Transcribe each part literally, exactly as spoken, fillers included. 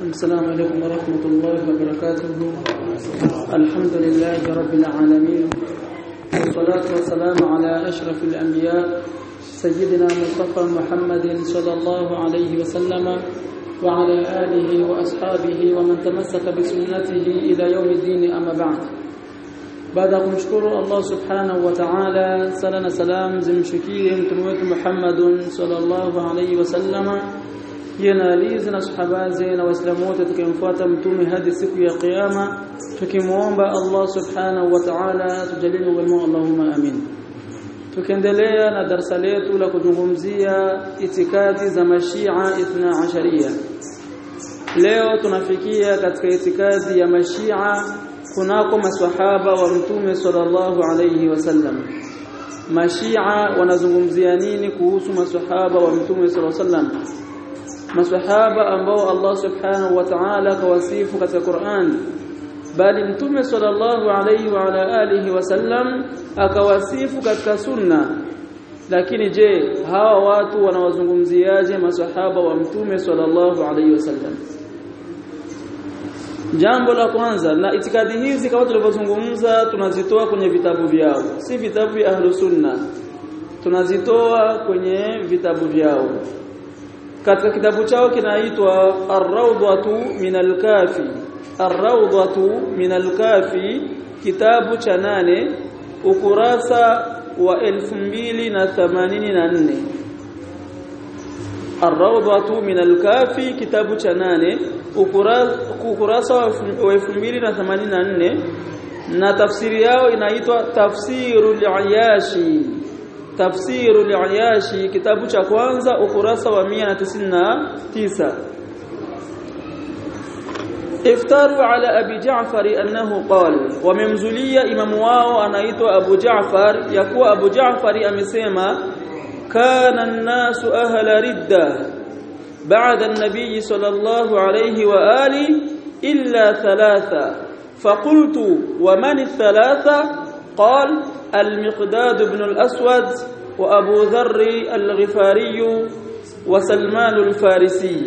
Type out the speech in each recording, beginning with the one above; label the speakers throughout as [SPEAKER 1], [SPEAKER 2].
[SPEAKER 1] السلام عليكم ورحمة الله وبركاته. الحمد لله رب العالمين، والصلاة والسلام على أشرف الأنبياء سيدنا مصطفى محمد صلى الله عليه وسلم وعلى آله وأصحابه ومن تمسك بسنته إلى يوم الدين. أما بعد، بعد أن نشكر الله سبحانه وتعالى سلام سلام زمشكيه متموت محمد صلى الله عليه وسلم yanalizi na sahaba zake na waislamu wote tukimfuata mtume hadi siku ya kiyama, tukimuomba Allah subhanahu wa ta'ala tujalie wema, Allahumma amin. Tukiendelea na darasa letu la kuzungumzia itikadi za Mashia Ithna Asharia. Leo tunafikia katika itikadi ya Mashia kunako maswahaba wa mtume sallallahu alayhi wasallam. Mashia wanazungumzia nini kuhusu maswahaba wa mtume sallallahu alayhi wasallam? Maswahaba ambao Allah subhanahu wa ta'ala kawasifu katika Qur'an, bali mtume sallallahu alayhi wa ala alihi wasallam akawasifu katika sunna. Lakini je, hawa watu wanawazungumziaje maswahaba wa mtume sallallahu alayhi wasallam? Jambo la kwanza, na itikadi hizi kama tulivyozungumza tunazitoa kwenye vitabu vyao, si vitabu vya ahlus sunna, tunazitoa kwenye vitabu vyao. Katika kitabu chao kinaitwa Ar-Rawdatu min al-Kafi, Ar-Rawdatu min al-Kafi, kitabu cha nane, ukurasa wa elfu mbili na themanini na nne. Ar-Rawdatu min al-Kafi, kitabu cha nane, ukurasa wa elfu mbili na themanini na nne, na tafsiri yao inaitwa Tafsirul Ayashi. Tafsirul Ayashi, kitabu cha kwanza, ukurasa wa mia tisini na tisa. Iftaru ala Abi Ja'far annahu qala, wamemzulia imamu wao anaitwa Abu Ja'far ya kuwa Abu Ja'far amesema kana an-nasu ahla ridda ba'da an-nabiy sallallahu alayhi wa ali illa thalatha. Faqultu wa man ath-thalatha? قال المقداد بن الأسود وأبو ذر الغفاري وسلمان الفارسي.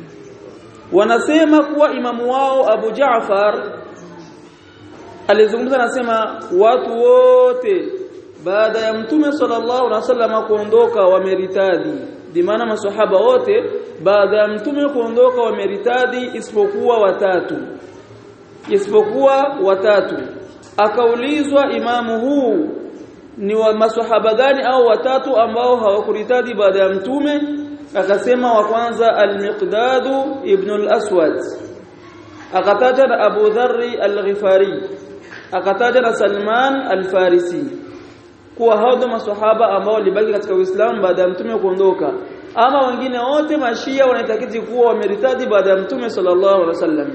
[SPEAKER 1] Wanasema kuwa imamu wao Abu Ja'far alizungumza, anasema watu wote baada ya mtume sallallahu alaihi wasallam kuondoka wameritadi, bimaana maswahaba wote baada ya mtume kuondoka wameritadi isipokuwa watatu, isipokuwa watatu. Akaulizwa imamu huu ni wa maswahaba gani au watatu ambao hawakuritadi baada ya mtume? Akasema wa kwanza al-Miqdad ibn al-Aswad, akataja na Abu Dharr al-Ghifari, akataja na Salman al-Farisi, kuwa hao ndio maswahaba ambao walibaki katika Uislamu baada ya mtume kuondoka. Ama wengine wote Mashia wanaitakidi kuwa wameritadi baada ya mtume sallallahu alaihi wasallam.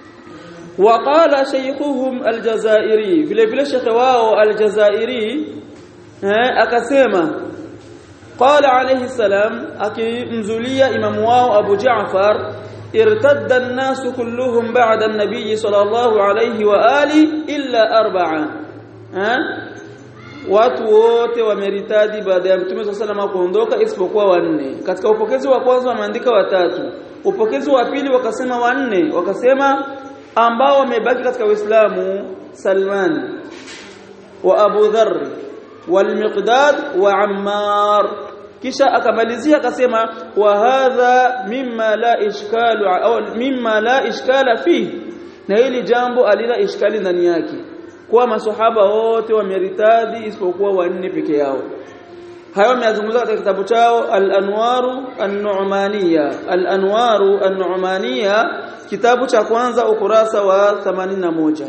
[SPEAKER 1] وقال شيخهم الجزائري، vile vile shekhe wao aljazairi eh akasema qala alayhi salam, akimzulia imamu wao Abu Ja'far, irtadda an-nas kulluhum ba'da an-nabiy sallallahu alayhi wa ali illa arba'a. eh watu wote wameritadi baada ya mtume sallallahu alayhi wasallam kuondoka isipokuwa wanne. Katika upokezi wa kwanza wameandika watatu, upokezi wa pili wakasema wanne, wakasema ambao wamebaki katika Uislamu Salman wa Abu Dharr wal Miqdad wa Ammar. Kisha akamalizia akasema wa hadha mimma la ishkalu au mimma la ishkala fi, na hili jambo alila ishkali ndani yake, kwa maswahaba wote wameritadi isipokuwa wanne peke yao. Hayo yamezungumzwa katika kitabu chao Al-Anwaru An-Nu'maniyya, Al-Anwaru An-Nu'maniyya, kitabu cha kwanza ukurasa wa themanini na moja.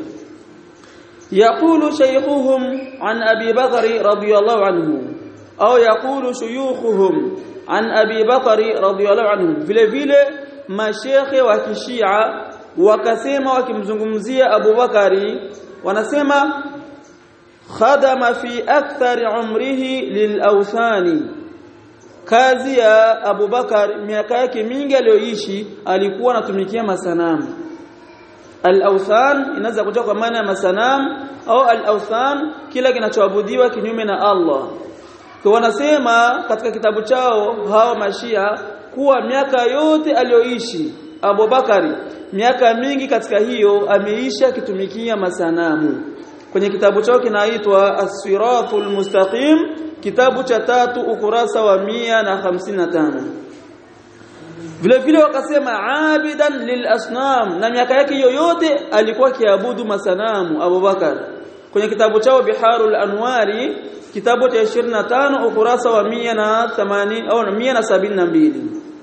[SPEAKER 1] Yaqulu shaykhuhum an Abi Bakr radiyallahu anhu, au yaqulu shuyukhuhum an Abi Bakr radiyallahu anhu. Vile vile mashekhe wa Kishia wakasema wakimzungumzia Abu Bakari, wanasema khadama fi akthar umrihi lilawthani, kazi ya Abu Bakar miaka yake mingi aliyoishi alikuwa anatumikia masanamu. Al-awthan inaweza kutoka kwa maana ya masanamu au al-awthan kila kinachoabudiwa kinyume na Allah. Kwa wanasema katika kitabu chao hao Mashia kuwa miaka yote aliyoishi Abu Bakari miaka mingi katika hiyo ameisha kitumikia masanamu. Kwenye kitabu chao kinaitwa As-Siratul Mustaqim, kitabu cha tatu ukurasa wa mia na hamsini na tano. Vile vile wakasema abidan lil asnam, na miaka yake yoyote alikuwa kiabudu masanamu Abu Bakar. Kwenye kitabu chao Biharul Anwari, kitabu cha ishirini na tano ukurasa wa mia na themanini au mia na sabini na mbili.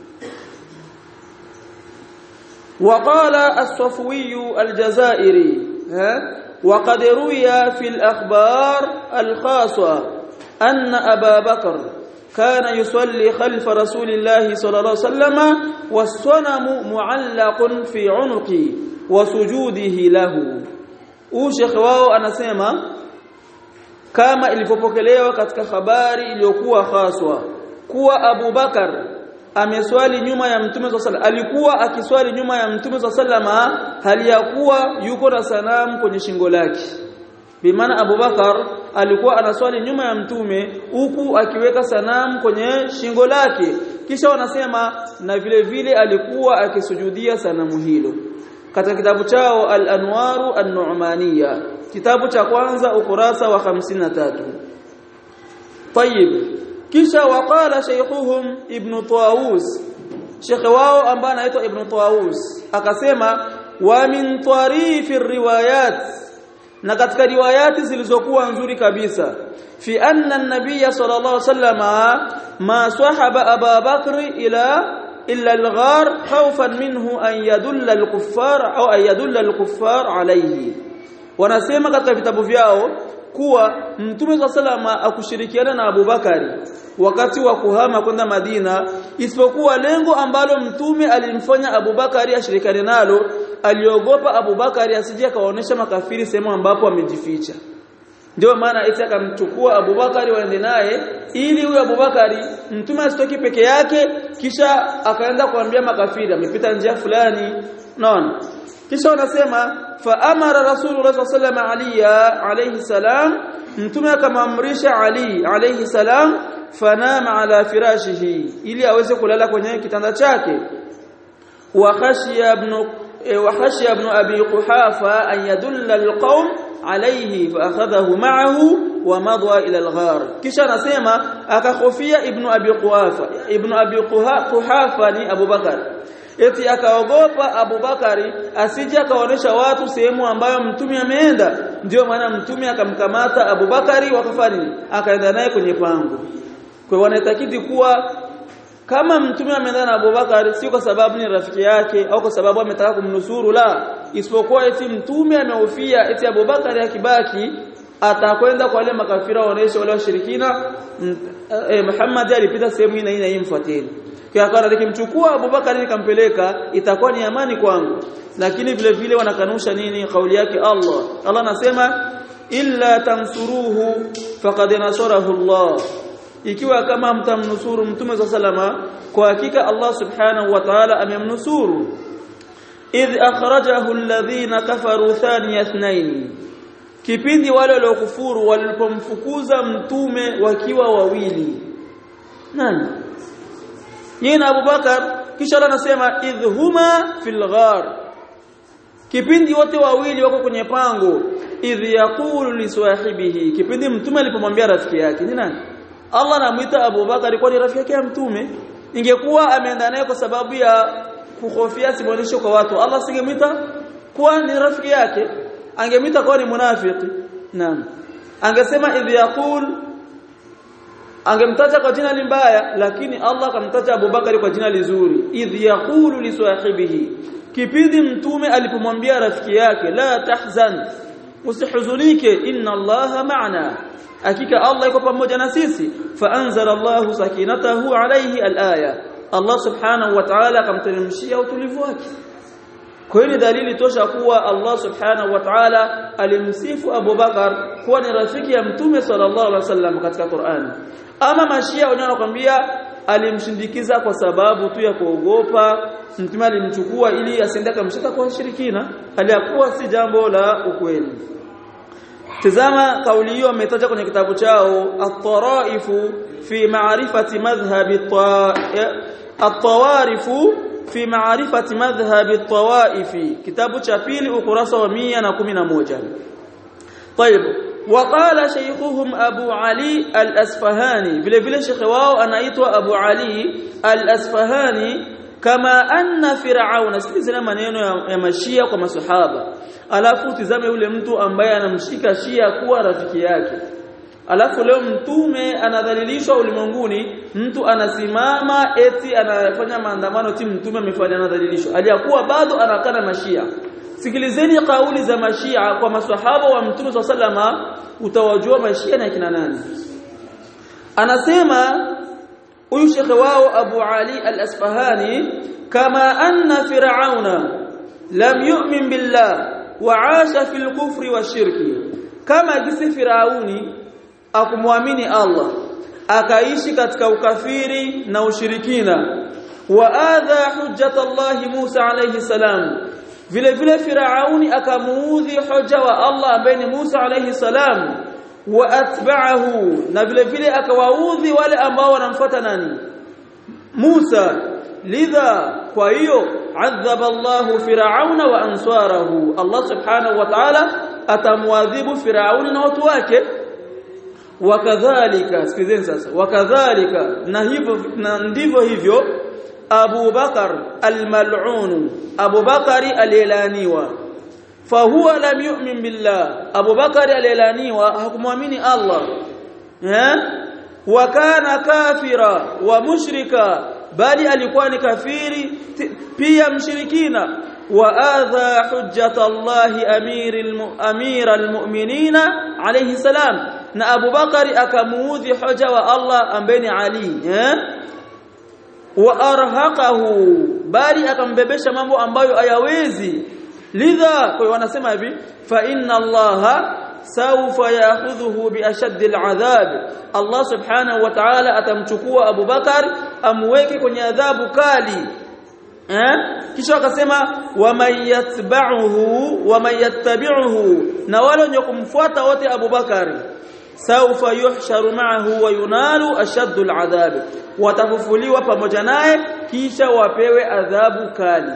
[SPEAKER 1] وقال الصفوي الجزائري وقد روي في الأخبار الخاصة أن أبا بكر كان يصلي خلف رسول الله صلى الله عليه وسلم والصنم معلق في عنقه وسجوده له. Sheikh wao anasema kama ilipopokelewa katika habari iliyokuwa haswa kuwa Abu Bakar ameswali nyuma ya Mtume sallallahu alaihi wasallam, alikuwa akiswali nyuma ya Mtume sallallahu alaihi wasallam hali ya kuwa yuko na sanamu kwenye shingo lake. Bimaana Abu Bakar alikuwa anaswali nyuma ya Mtume huku akiweka sanamu kwenye shingo lake, kisha wanasema na vile vile alikuwa akisujudia sanamu hilo. Katika kitabu chao Al-Anwaru An-Nu'maniyya, kitabu cha kwanza ukurasa wa hamsini na tatu. Tayib, kisha waqala shaykhuhum Ibn Tawus, Sheikh wao ambaye anaitwa Ibn Tawus akasema wa min tarifi riwayat, na katika riwayati zilizokuwa nzuri kabisa, fi anna an-nabiy sallallahu alayhi wasallam ma sahaba Abu Bakr ila illa al-ghar khawfan minhu an yadulla al-kuffar au an yadulla al-kuffar alayhi. Wanasema katika vitabu vyao kuwa Mtume sallallahu alayhi wasallam akushirikiana na Abu Bakari wakati wa kuhama kwenda Madina, isipokuwa lengo ambalo Mtume alimfanya Abu Bakari ashirikane nalo, aliogopa Abu Bakari asije kawaonesha makafiri sehemu ambapo amejificha. Ndio maana eti akamchukua Abu Bakari waende naye ili huyo Abu Bakari Mtume asitoki peke yake kisha akaenda kuambia makafiri amepita njia fulani. Naona kisha wanasema fa amara Rasulullah sallallahu alaihi wasallam alayhi salam, Mtume akamamrisha Ali alayhi salam fanama ala firashihi, ili aweze kulala kwenye kitanda chake. Wa khashiya ibn wa khashiya ibn Abi Quhafa an yadulla alqawm alayhi fa akhadahu ma'ahu wa madwa ila alghar. Kisha anasema akakhofia Ibn Abi Quhafa, Ibn Abi Quhafa ni Abu Bakar, eti akaogopa Abu Bakari asije akaonesha watu sehemu ambayo Mtume ameenda. Ndio maana Mtume akamkamata Abu Bakari wakafani akaenda naye kwenye pango. Kwa wanatakidi kuwa kama Mtume ameenda na Abu Bakari si kwa sababu ni rafiki yake au kwa sababu ametaka kumnusuru, la, isipokuwa eti Mtume amehofia eti Abu Bakari akibaki atakwenda kwa wale makafira waonesha wale washirikina eh, Muhammad alipita sehemu ina ina imfuateni. Kwa hiyo nikimchukua Abu Bakari nikampeleka itakuwa ni amani kwangu. Lakini vile vile wanakanusha nini? Kauli yake Allah. Allah anasema illa tansuruhu faqad nasarahu Allah, ikiwa kama mtamnusuru Mtume sallallahu kwa hakika Allah subhanahu wa ta'ala amemnusuru. Idh akhrajahu alladhina kafaru thaniya ithnain, kipindi wale waliokufuru walipomfukuza Mtume wakiwa wawili. Nani? Yeye na Abu Bakar. Kisha anasema idh huma fil ghar, kipindi wote wawili wako kwenye pango. Idh yaqulu li sahibihi, kipindi Mtume alipomwambia rafiki yake. Ni nani? Allah anamuita Abu Bakar kwa ni rafiki yake ya Mtume. Ingekuwa ameenda naye kwa sababu ya kuhofia simuonesho kwa watu, Allah singemuita kwa ni rafiki yake, angemuita kwa ni munafiki. Naam, angesema idh yaqul, angemtaja kwa jina limbaya, lakini Allah akamtaja Abu Bakari kwa jina lizuri. Idh yaqulu li sahibihi, kipindi Mtume alipomwambia rafiki yake la tahzan, usihuzunike, inna Allaha ma'ana, hakika Allah yuko pamoja na sisi. Fa anzala Allahu sakinatahu alayhi alaya, Allah subhanahu wa ta'ala akamteremshia utulivu wake. Kwa hiyo dalili tosha kuwa Allah subhanahu wa ta'ala alimsifu Abu Bakar kuwa ni rafiki ya Mtume sallallahu alaihi wasallam katika Qur'an. Ama mashia wenyewe wanakuambia alimshindikiza kwa sababu tu ya kuogopa Mtume alimchukua ili asiende kumshika kwa shirikina, aliyakuwa si jambo la ukweli. Tazama kauli hiyo ametaja kwenye kitabu chao At-Taraifu fi ma'rifati madhhab at-Tawarifu fi ma'rifati madhhab at-tawaif kitabu cha pili ukurasa wa mia na kumi na moja. طيب وقال شيخهم أبو علي الأسفهاني vile vile shekhe wao anaitwa Abu Ali al-Asfahani kama anna fir'auna. Sikilizeni maneno ya, ya mashia kwa maswahaba, alafu tizame yule mtu ambaye anamshika shia kuwa rafiki yake, alafu leo mtume anadhalilishwa ulimwenguni, mtu anasimama eti anafanya maandamano ti mtume amefanya anadhalilishwa aliyakuwa bado anakana mashia. Sikilizeni kauli za mashia kwa maswahaba wa mtume sallama, utawajua mashia na kina nani. Anasema huyu shekhe wao Abu Ali al-Asfahani kama anna fir'auna lam yu'min billah wa 'asha fil kufri wa shirki, kama jinsi Firauni akumwamini Allah akaishi katika ukafiri na ushirikina, wa adha hujjat Allah Musa alayhi salam, vile vile Firauni akamuudhi hoja wa Allah ambaye ni Musa alayhi salam, wa atba'ahu, na vile vile akawaudhi wale ambao wanamfuata nani Musa. Lidha, kwa hiyo adhaba Allah Firauna wa ansarahu, Allah subhanahu wa ta'ala atamwadhibu Firauni na watu wake. Wakadhalika, sikizeni sasa, wakadhalika, na hivyo na ndivyo hivyo Abu Bakar al-mal'un, Abu Bakari alilaniwa, fahuwa lam yu'min billah, Abu Bakari alilaniwa hakumwamini Allah, eh wa kana kafira wa mushrika, bali alikuwa ni kafiri pia mshirikina. Wa adha hujjat Allah amiril amiral mu'minina alayhi salam, na Abu Bakari akamuudhi hoja wa Allah ambaye ni Ali, eh wa arhaqahu, bali akambebesha mambo ambayo hayawezi. Lidha, kwa wanasema hivi, fa inna Allaha sawfa ya'khudhuhu bi ashaddil adhab, Allah subhanahu wa ta'ala atamchukua Abu Bakar amweke kwenye adhabu kali. Eh kisha akasema wa man yatba'uhu wa man yattabi'uhu, na wale wenye kumfuata wote Abu Bakari, sawfa yuhsharu ma'ahu wa yunalu ashaddul adhab, watafufuliwa pamoja naye kisha wapewe adhabu kali.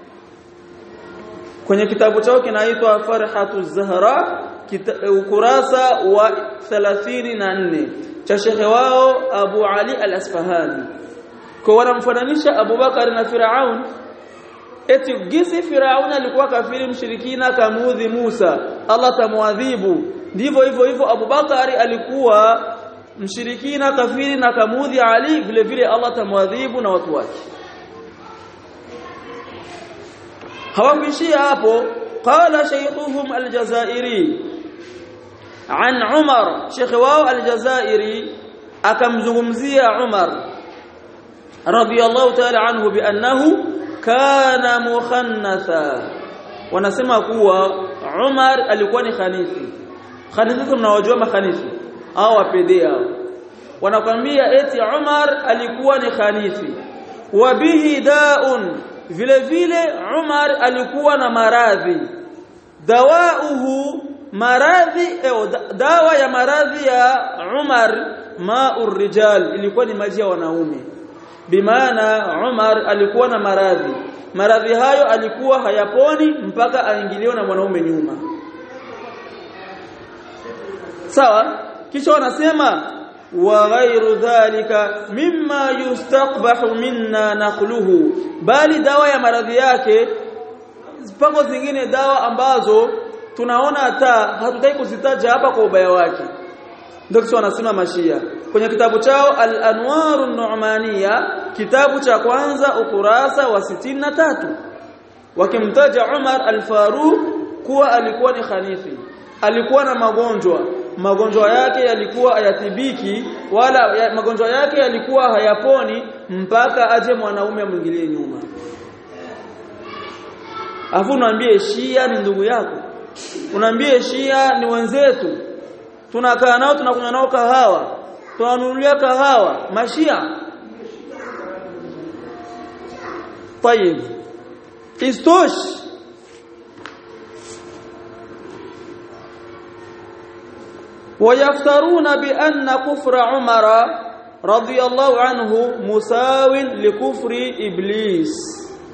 [SPEAKER 1] Kwenye kitabu chao kinaitwa Farhatu Zahra ukurasa wa thelathini na nne cha shekhe wao Abu Ali al-Asfahani, kwa wanamfananisha Abu Bakar na Firaun, eti gisi Firaun alikuwa kafiri mshirikina kamuudhi Musa, Allah tamwadhibu, ndivyo hivyo hivyo Abu Bakari alikuwa mshirikina kafiri na kamuudhi Ali, vile vile Allah tamwadhibu na watu wake. Hawakuishia hapo. Qala shaykhuhum al-Jazairi an Umar, shekhi wao al-Jazairi akamzungumzia Umar radiyallahu ta'ala anhu bi annahu kana mukhannatha, wanasema kuwa Umar alikuwa ni khanithi. Khanithi mnawajua makhanithi au wapedea, wanakwambia eti Umar alikuwa ni khanithi. Wa bihi daun, vile vile Umar alikuwa na maradhi. Dawauhu, maradhi eh, dawa ya maradhi ya Umar ma'ur rijal, ilikuwa ni maji ya wanaume. Bimaana Umar alikuwa na maradhi, maradhi hayo alikuwa hayaponi mpaka aingiliwe na mwanaume nyuma. Sawa, kisha wanasema wa ghairu dhalika mimma yustaqbahu minna naqluhu, bali dawa ya maradhi yake zipango zingine dawa ambazo tunaona hata hatutaki kuzitaja hapa kwa ubaya wake. Ndio kisha wanasema mashia kwenye kitabu chao Al-Anwarun Nu'maniya, kitabu cha kwanza ukurasa wa sitini na tatu, wakimtaja Umar al-Faruq kuwa alikuwa ni khanithi, alikuwa na magonjwa, magonjwa yake yalikuwa hayatibiki, wala ya, magonjwa yake yalikuwa hayaponi mpaka aje mwanaume mwingilie nyuma. Afu unaambie Shia ni ndugu yako, unaambie Shia ni wenzetu, tunakaa nao, tunakunywa nao kahawa, tunanunulia kahawa, mashia. Tayeb, istosh ويفترون بأن كفر عمر رضي الله عنه مساو لكفر إبليس.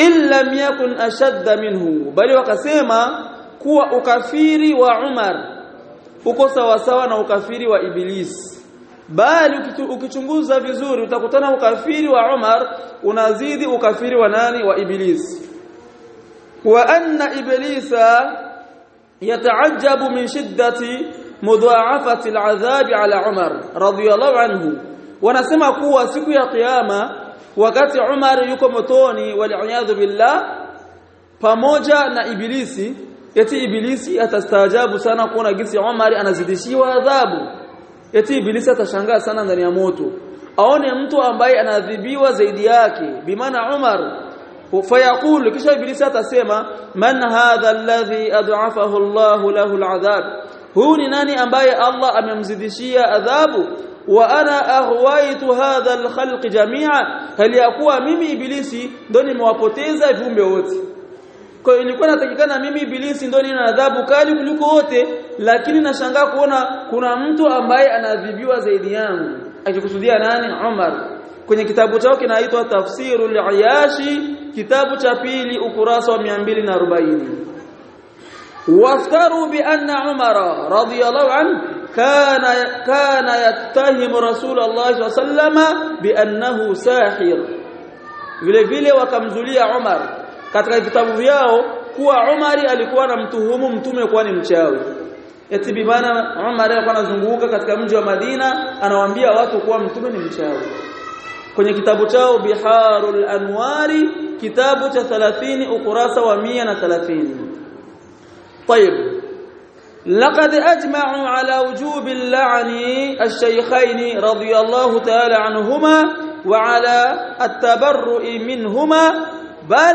[SPEAKER 1] illa yakun ashadda minhu, bali wakasema kuwa ukafiri wa Umar uko sawa sawa na ukafiri wa Iblis, bali ukichunguza vizuri utakutana ukafiri wa Umar unazidi ukafiri wa nani? Wa Iblis. Wa anna iblisa yata'ajjabu min shiddati mudha'afati al'adhab ala Umar radiyallahu anhu. Wanasema kuwa siku ya kiyama wakati Umar yuko motoni wal billah pamoja na Ibilisi, eti Ibilisi atastaajabu sana kuona gisi Umar anazidishiwa adhabu. Eti Ibilisi atashangaa sana ndani ya moto aone mtu ambaye anadhibiwa zaidi yake, bimaana Umar. Fayaqulu, kisha Ibilisi atasema, man hadha alladhi ad'afahu Allahu lahu al'adhab, huyu ni nani ambaye Allah amemzidishia adhabu? Wa ana aghwaitu hadha al-khalq jami'a, hali yakuwa mimi Ibilisi ndo nimewapoteza viumbe wote. Kwa hiyo ilikuwa natakikana mimi Ibilisi ndo nina adhabu kali kuliko wote, lakini nashangaa kuona kuna mtu ambaye anadhibiwa zaidi yangu. Akikusudia nani? Umar. Kwenye kitabu chao kinaitwa Tafsirul Ayashi, kitabu cha pili ukurasa wa mia mbili na arobaini. Waftaru bi anna Umar radiyallahu anhu kana kana yattahimu Rasulullah sallallahu alaihi wasallam bi annahu sahir. Vile vile wakamzulia Umar katika vitabu vyao kuwa Umar alikuwa anamtuhumu mtume kuwa ni mchawi. Eti bimana Umar alikuwa anazunguka katika mji wa Madina anawaambia watu kuwa mtume ni mchawi. Kwenye kitabu chao Biharul Anwari, kitabu cha thelathini ukurasa wa mia na thelathini. طيب لقد اجمعوا على وجوب اللعن الشيخين رضي الله تعالى عنهما وعلى التبرؤ منهما، بل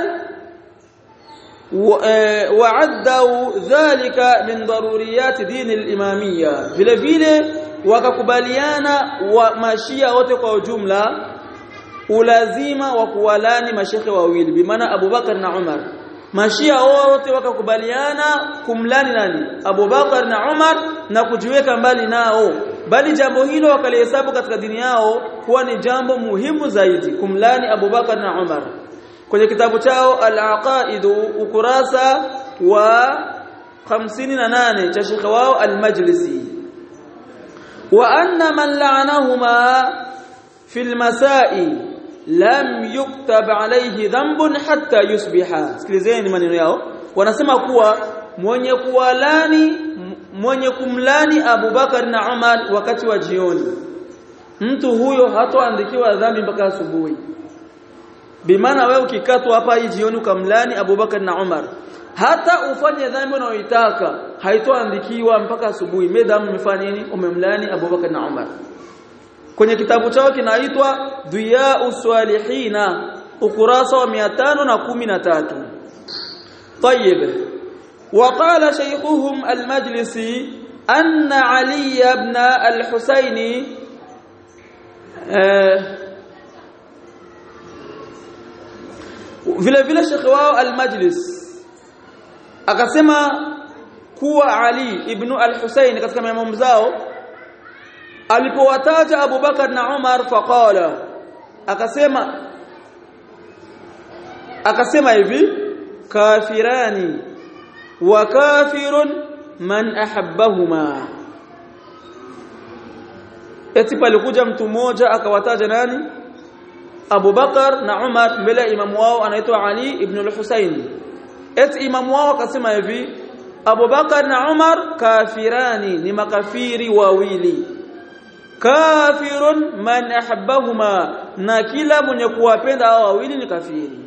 [SPEAKER 1] وعدوا ذلك من ضروريات دين الإمامية. vile vile wakakubaliana wa mashia wote kwa ujumla ulazima wa kuwalani mashekhe wawili, bimaana Abu Bakar na Umar. Mashia wote wakakubaliana kumlani nani? Abu Bakar na Umar, na kujiweka mbali nao, bali jambo hilo wakalihesabu katika dini yao kuwa ni jambo muhimu zaidi, kumlani Abu Bakar na Umar. Kwenye kitabu chao Al-Aqaid ukurasa wa hamsini na nane cha Sheikh wao Al-Majlisi, wa anna man la'anahuma fi al-masa'i lam yuktab alayhi dhanbun hatta yusbiha. Sikilizeni maneno yao, wanasema kuwa mwenye kuwalani mwenye kumlani Abu Bakar na Umar wakati wa jioni, mtu huyo hatoandikiwa dhambi mpaka asubuhi. Bimaana wewe ukikatwa hapa hii jioni ukamlani Abu Bakar na Umar, hata ufanye dhambi unayoitaka haitoandikiwa mpaka asubuhi, madam umefanya nini? Umemlani Abu Bakar na Umar. Kwenye kitabu chao kinaitwa Diya'us Salihina ukurasa wa mia tano na kumi na tatu. طيب وقال شيخهم المجلسي أن علي بن الحسين vile vile Sheikh wao Al-Majlis akasema kuwa Ali ibn al-Husayn katika maimamu zao alipowataja Abu Bakar na Umar faqala, akasema akasema hivi, kafirani wa kafirun man ahabbahuma. Eti palikuja mtu mmoja akawataja nani? Abu Bakar na Umar mbele ya imamu wao anaitwa Ali ibn al-Husayn. Eti imamu wao akasema hivi, Abu Bakar na Umar kafirani, ni makafiri wawili. Kafirun man ahabbahuma, na kila mwenye kuwapenda hao wawili ni kafiri.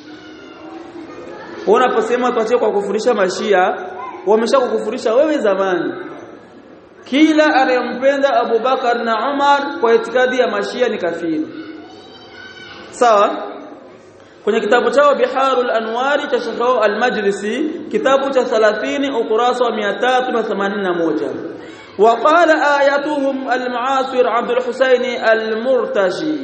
[SPEAKER 1] Unaposema tuachie kwa kufurisha mashia, wameshakukufurisha wewe zamani. Kila anayempenda Abu Bakar na Umar kwa itikadi ya mashia ni kafiri. Sawa? Kwenye kitabu chao Biharul Anwari cha Sheikh Al-Majlisi, kitabu cha thelathini ukurasa wa mia tatu na themanini na moja. وقال آياتهم المعاصر عبد الحسين المرتشي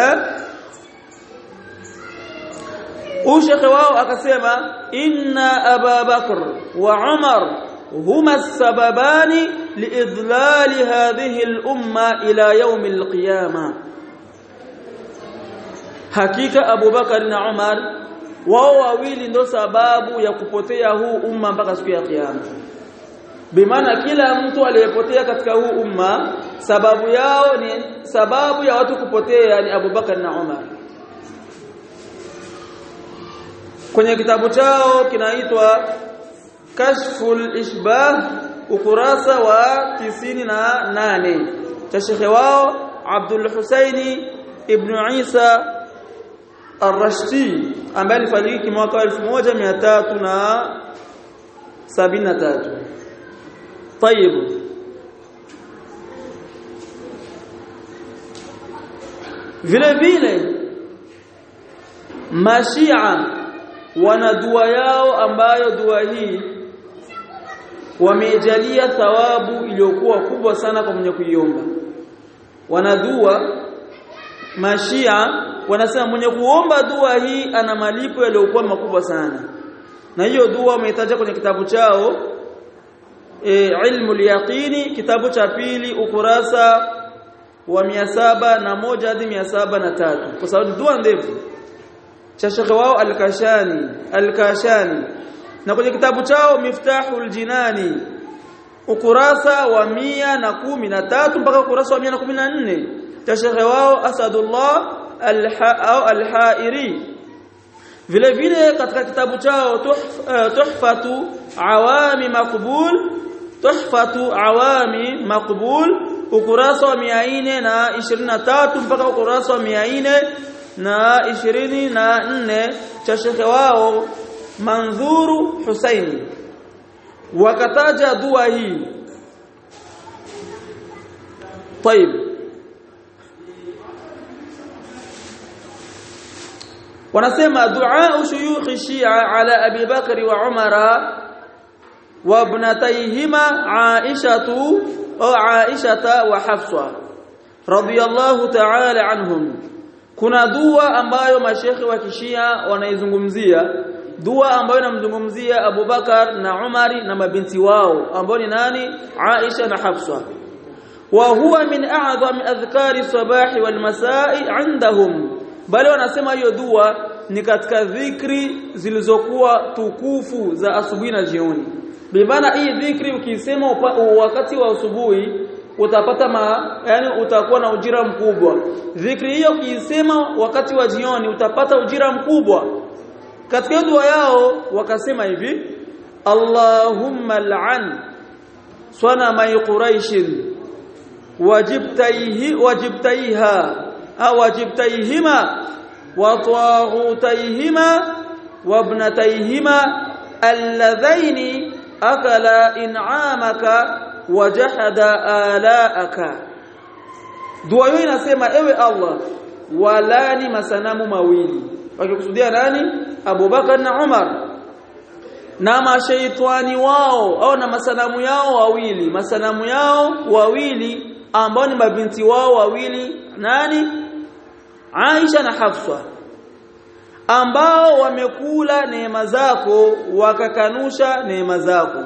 [SPEAKER 1] وشيخ wao akasema, inna Aba Bakr wa Umar huma sababani liidlali hadhihi al-umma ila yawm al-qiyamah. Hakika Abu Bakar na Umar wao wawili ndio sababu ya kupotea huu umma mpaka siku ya kiyama. Bimaana kila mtu aliyepotea katika huu umma sababu yao ni sababu ya watu kupotea ni Abu Bakar na Umar. Kwenye kitabu chao kinaitwa Kashful Ishbah ukurasa wa tisini na nane cha shekhe wao Abdul Husaini ibn Isa Ar-Rashti ambaye alifariki mwaka elfu moja mia tatu sabini na tatu. طيب vile vile mashia wana dua yao ambayo dua hii wamejalia thawabu iliyokuwa kubwa sana kwa mwenye kuiomba. Wana dua mashia wanasema mwenye kuomba dua hii ana malipo yaliyokuwa makubwa sana, na hiyo dua wameitaja kwenye kitabu chao e, ilmu al-yaqini kitabu cha pili ukurasa wa mia saba na moja hadi mia saba na tatu, kwa sababu dua ndefu cha shekhe wao al-Kashani al-Kashani. Na kwenye kitabu chao Miftahul Jinani ukurasa wa mia na kumi na tatu mpaka ukurasa wa mia na kumi na nne cha shekhe wao Asadullah al-Hairi. Vile vile katika kitabu chao Tuhfatu Awami Maqbul Tuhfatu Awami Maqbul ukurasa wa mia nne na ishirini na tatu mpaka ukurasa wa mia nne na ishirini na nne cha shekhe wao Manzuru Husaini wakataja dua hii. طيب wanasema dua shuyukh Shia ala Abi Bakr wa Umara wa ibnatayhima Aishatu au Aishata wa Hafsa radiyallahu ta'ala anhum. Kuna dua ambayo mashekhi wa Kishia wanaizungumzia, dua ambayo inamzungumzia Abu Bakar na Umari na mabinti wao ambao ni nani? Aisha na Hafsa. Wa huwa min a'zami adhkari sabahi wal masai indahum, bali wanasema hiyo dua ni katika dhikri zilizokuwa tukufu za asubuhi na jioni. Bimana hii dhikri ukisema wakati wa asubuhi utapata ma, yani utakuwa na ujira mkubwa. Dhikri hiyo ukisema wakati wa jioni utapata ujira mkubwa. Katika dua yao wakasema hivi: Allahumma al'an sanamai Quraish wajibtaihi wajibtaiha au wajibtaihima wa taghutaihima wa ibnataihima alladhaini akala in'amaka wajahada alaaka. Dua hiyo inasema ewe Allah, walani masanamu mawili, wakikusudia nani? Abu Bakar na Umar, na mashaitani wao au na masanamu yao wawili, masanamu yao wawili ambao ni mabinti wao wawili, nani? Aisha na Hafsa, ambao wamekula neema zako wakakanusha neema zako,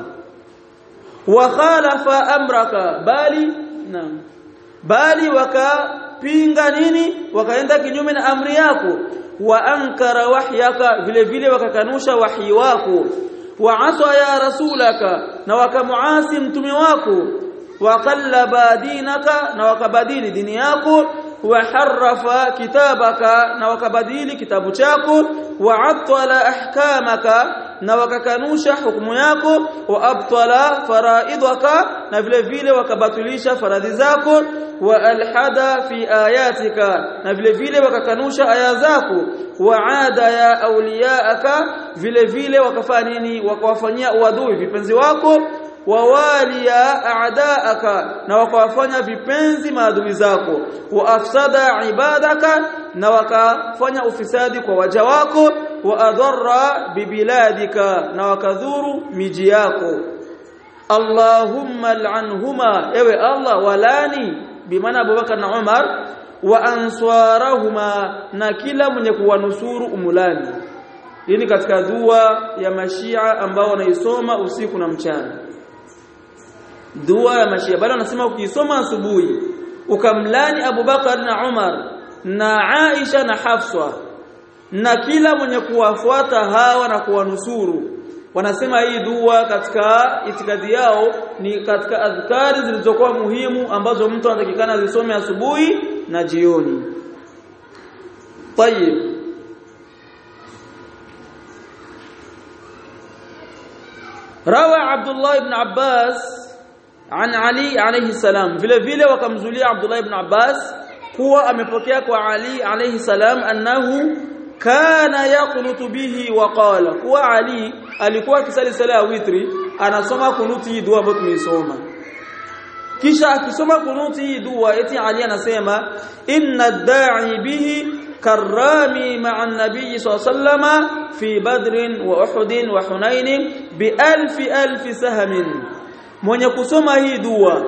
[SPEAKER 1] wa khalafa amraka, bali naam bali wakapinga nini? Wakaenda kinyume na amri yako. Wa ankara wahyaka, vile vile wakakanusha wahi wako. Wa asa ya rasulaka, na wakamuasi mtume wako. Wa qallaba dinaka, na wakabadili dini yako. Wa harrafa kitabaka, na wakabadili kitabu chako. Wa attala ahkamaka, na wakakanusha hukumu yako. Wa abtala faraidaka, na vile vile wakabatilisha faradhi zako. Wa alhada fi ayatika, na vile vile wakakanusha aya zako. Wa ada ya awliyaaka, vile vile wakafanya nini? Wakawafanyia uadui vipenzi wako. Wa waliya a'daaka, na wakawafanya vipenzi maadui zako. Wa afsada ibadaka, na wakafanya ufisadi kwa waja wako. Wa adarra bibiladika, na wakadhuru miji yako. Allahumma al'anhuma, ewe Allah walani, bimaana Abu Bakar na Umar, wa answarahuma, na kila mwenye kuwanusuru umulani. Hii ni katika dua ya mashia ambao wanaisoma usiku na mchana. Dua ya mashia bali wanasema ukisoma asubuhi ukamlani Abu Bakar na Umar na Aisha na Hafsa, na kila mwenye kuwafuata hawa na kuwanusuru. Wanasema hii dua katika itikadi yao ni katika adhkari zilizokuwa muhimu ambazo mtu anatakikana azisome asubuhi na jioni. Tayeb, rawa Abdullah ibn Abbas an Ali alayhi salam, vile vile wakamzulia Abdullah ibn Abbas kuwa amepokea kwa Ali alayhi salam annahu kana yaqunutu bihi wa qala, kuwa Ali alikuwa akisali sala ya witri anasoma kunuti hii dua ambayo tumeisoma. Kisha akisoma kunuti hii dua eti Ali anasema inna ad-da'i bihi karami ma'a an-nabiy sallallahu fi badrin wa uhud wa hunain bi alfi alfi sahmin, mwenye kusoma hii dua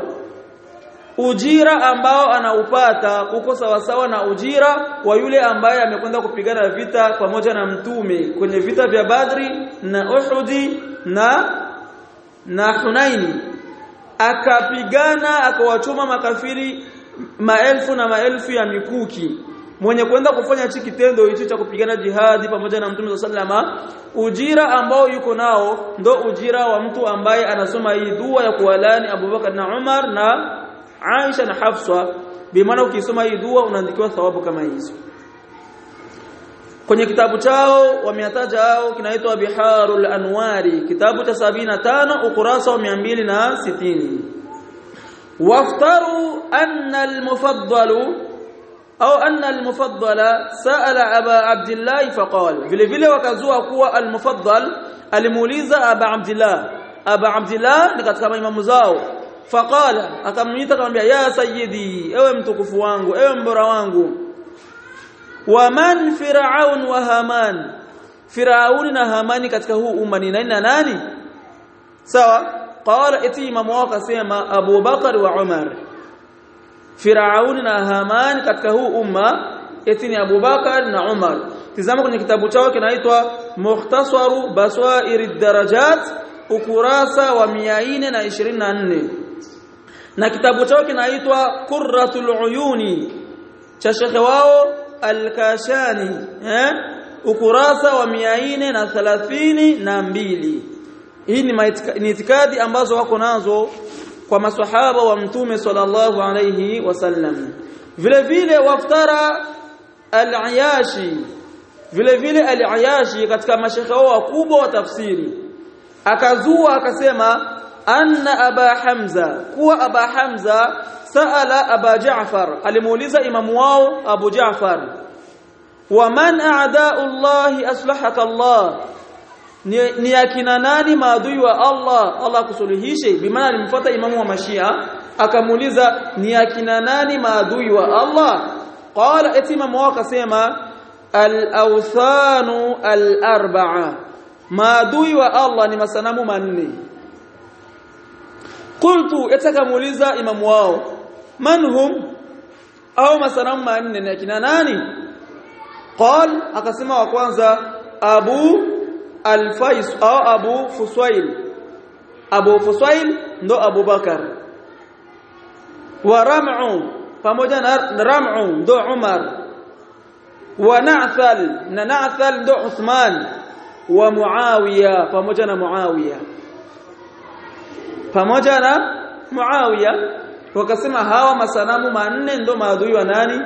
[SPEAKER 1] ujira ambao anaupata uko sawa sawa na ujira wa yule ambaye amekwenda kupigana vita pamoja na mtume kwenye vita vya Badri na Uhud na na Hunain, akapigana akawachoma makafiri maelfu na maelfu ya mikuki. Mwenye kwenda kufanya hiki kitendo hicho cha kupigana jihadi pamoja na mtume sallama, ujira ambao yuko nao ndo ujira wa mtu ambaye anasoma hii dua ya kuwalani Abubakar na Umar na Aisha na Hafsa. Bimaana ukisoma hii dua unaandikiwa thawabu kama hizo. Kwenye kitabu chao wameyataja hao kinaitwa Biharul Anwari, kitabu cha sabini na tano ukurasa wa mia mbili na sitini. Waftaru anna al-mufaddalu au anna al-mufaddala sa'ala Aba Abdullah faqala, vile vile wakazua kuwa al-mufaddal alimuuliza Aba Abdullah. Aba Abdullah ni katika maimamu zao. Faqala, akamuita akamwambia ya sayyidi, ewe mtukufu wangu, ewe mbora wangu, wa man Firaun wa Haman, Firaun na Hamani katika huu umma ni nani na nani? Sawa. Qala eti imamu wao akasema Abu Bakar wa Umar. Firaun na Haman katika huu umma eti ni Abu Bakar na Umar. Tazama kwenye kitabu chao kinaitwa Mukhtasaru Basairid Darajat ukurasa wa mia nne na ishirini na nne, na kitabu chao kinaitwa Qurratul Uyuni cha shekhe wao Al-Kashani eh ukurasa wa mia nne na thelathini na mbili. Hii ni itikadi ambazo wako nazo kwa maswahaba wa mtume sallallahu alayhi wasallam. Vile vile waftara al-Ayashi, vile vile al-Ayashi katika mashekhe wao wakubwa wa tafsiri akazua akasema anna Aba Hamza, kuwa Aba Hamza saala Aba Jaafar, alimuuliza imamu wao Abu Jaafar, wa man a'da'u Allah aslahaka Allah, ni, ni akina nani maadui wa Allah Allah kusuluhishe. Bimaana alimfuata imamu wa Mashia akamuuliza ni akina nani maadui wa Allah. Qala etimamu wao akasema al-awthanu al-arba'a, maadui wa Allah ni masanamu manne. Qultu, etakamuuliza imamu wao man hum, au masanamu manne ni akina nani? Qal, akasema wa kwanza Abu al-Fais au Abu Fuswail. Abu Fuswail ndo Abu Bakar. Wa Ram'u, pamoja na Ram'u ndo Umar. Wa Na'thal, na Na'thal ndo Uthman. Wa Muawiya, pamoja na Muawiya. Pamoja na Muawiya. Wakasema hawa masanamu manne ndo maadui wa nani?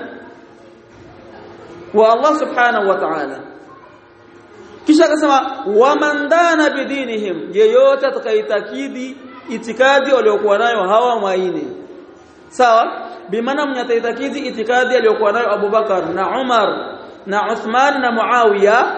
[SPEAKER 1] Wa Allah subhanahu wa ta'ala. Kisha akasema wa man dana bidinihim, yeyote atakaitakidi itikadi waliokuwa nayo hawa maine. Sawa? Bimaana mnyataitakidi itikadi aliyokuwa nayo Abu Bakar na Umar na Uthman na Muawiya,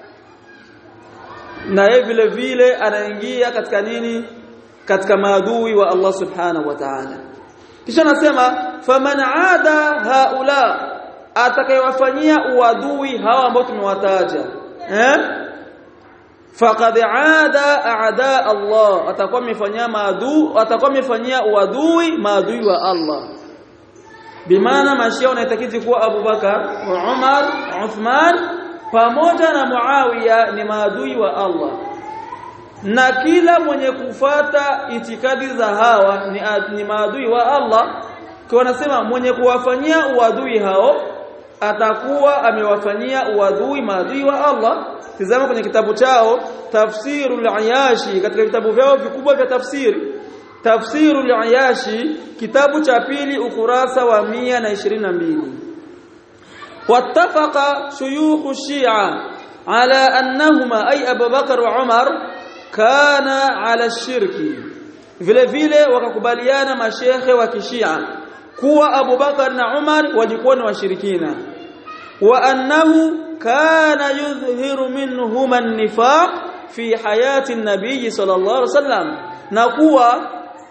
[SPEAKER 1] na yeye vile vile anaingia katika nini? Katika maadui wa Allah subhanahu wa ta'ala. Kisha nasema faman aada haula, atakayewafanyia uadui hawa ambao tumewataja eh faqad aada aada Allah, atakuwa amefanyia maadui, atakuwa amefanyia uadui maadui wa Allah. Bimaana Mashia wanaitakidi kuwa Abu Bakar wa Umar, Uthman pamoja na Muawiya ni maadui wa Allah, na kila mwenye kufata itikadi za hawa ni, ni maadui wa Allah. Kwa wanasema mwenye kuwafanyia uadui hao atakuwa amewafanyia uadui maadui wa Allah. Tazama kwenye kitabu chao Tafsirul Ayashi, katika vitabu vyao vikubwa vya tafsiri, Tafsirul Ayashi kitabu cha pili ukurasa wa mia na ishirini na mbili. Wattafaqa shuyukh Shia ala annahuma ay Abu Bakar wa Umar kana ala shirki, vile vile wakakubaliana mashekhe wa kishia kuwa Abu Bakar na Umar walikuwa ni washirikina, wa annahu kana yudhhiru minhuma an-nifaq fi hayati an-nabiy sallallahu alaihi wasallam, na kuwa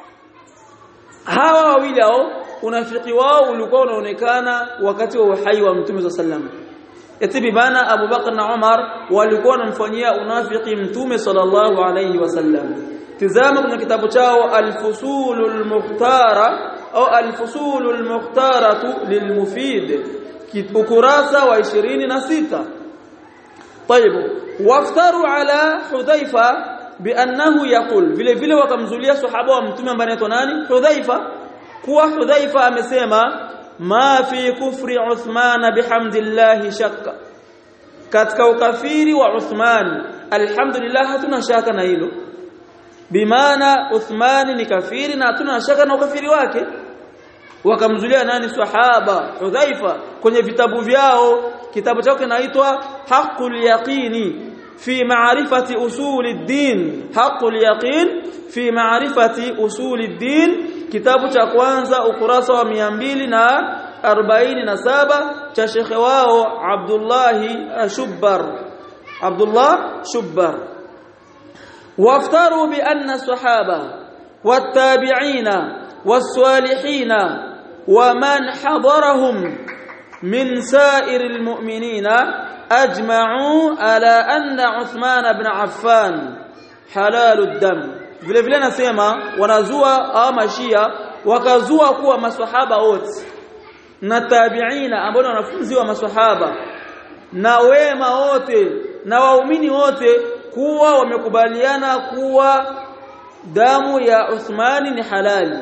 [SPEAKER 1] hawa wawili hao unafiki wao ulikuwa unaonekana wakati wa uhai wa Mtume sallallahu alaihi wasallam. Etibi bana Abu Bakar na Umar walikuwa wanamfanyia unafiki Mtume sallallahu alaihi wasallam. Tazama kwenye kitabu chao Al-Fusulul Mukhtara au Al-Fusulul Mukhtaratu lilmufid ukurasa wa ishirini na sita. طيب waftaru ala Hudhaifa biannahu yaqul, vile vile wakamzulia sahaba wa Mtume ambaye anaitwa nani? Hudhaifa, kuwa Hudhaifa amesema ma fi kufri Uthman bihamdillah shakka, katika ukafiri wa Uthman alhamdulillah hatuna shaka na hilo. Bimaana Uthman ni kafiri na hatuna shaka na ukafiri wake. Wakamzulia nani? Sahaba Hudhaifa kwenye vitabu vyao. Kitabu chao kinaitwa Haqqul Yaqini fi ma'rifati usulid-din, Haqqul Yaqin fi ma'rifati usulid-din, kitabu cha kwanza ukurasa wa mia mbili na arobaini na saba cha shekhe wao Abdullah Shubbar, Abdullah Shubbar. waftaru bi anna sahaba wat-tabi'ina was-salihina wa man hadarahum min sa'iril mu'minina ajma'u ala anna Uthman ibn Affan halalud dam. Vile vile nasema wanazua au mashia wakazua kuwa maswahaba wote na tabi'ina ambao ni wanafunzi wa maswahaba na wema wote na waumini wote kuwa wamekubaliana kuwa damu ya Uthmani ni halali.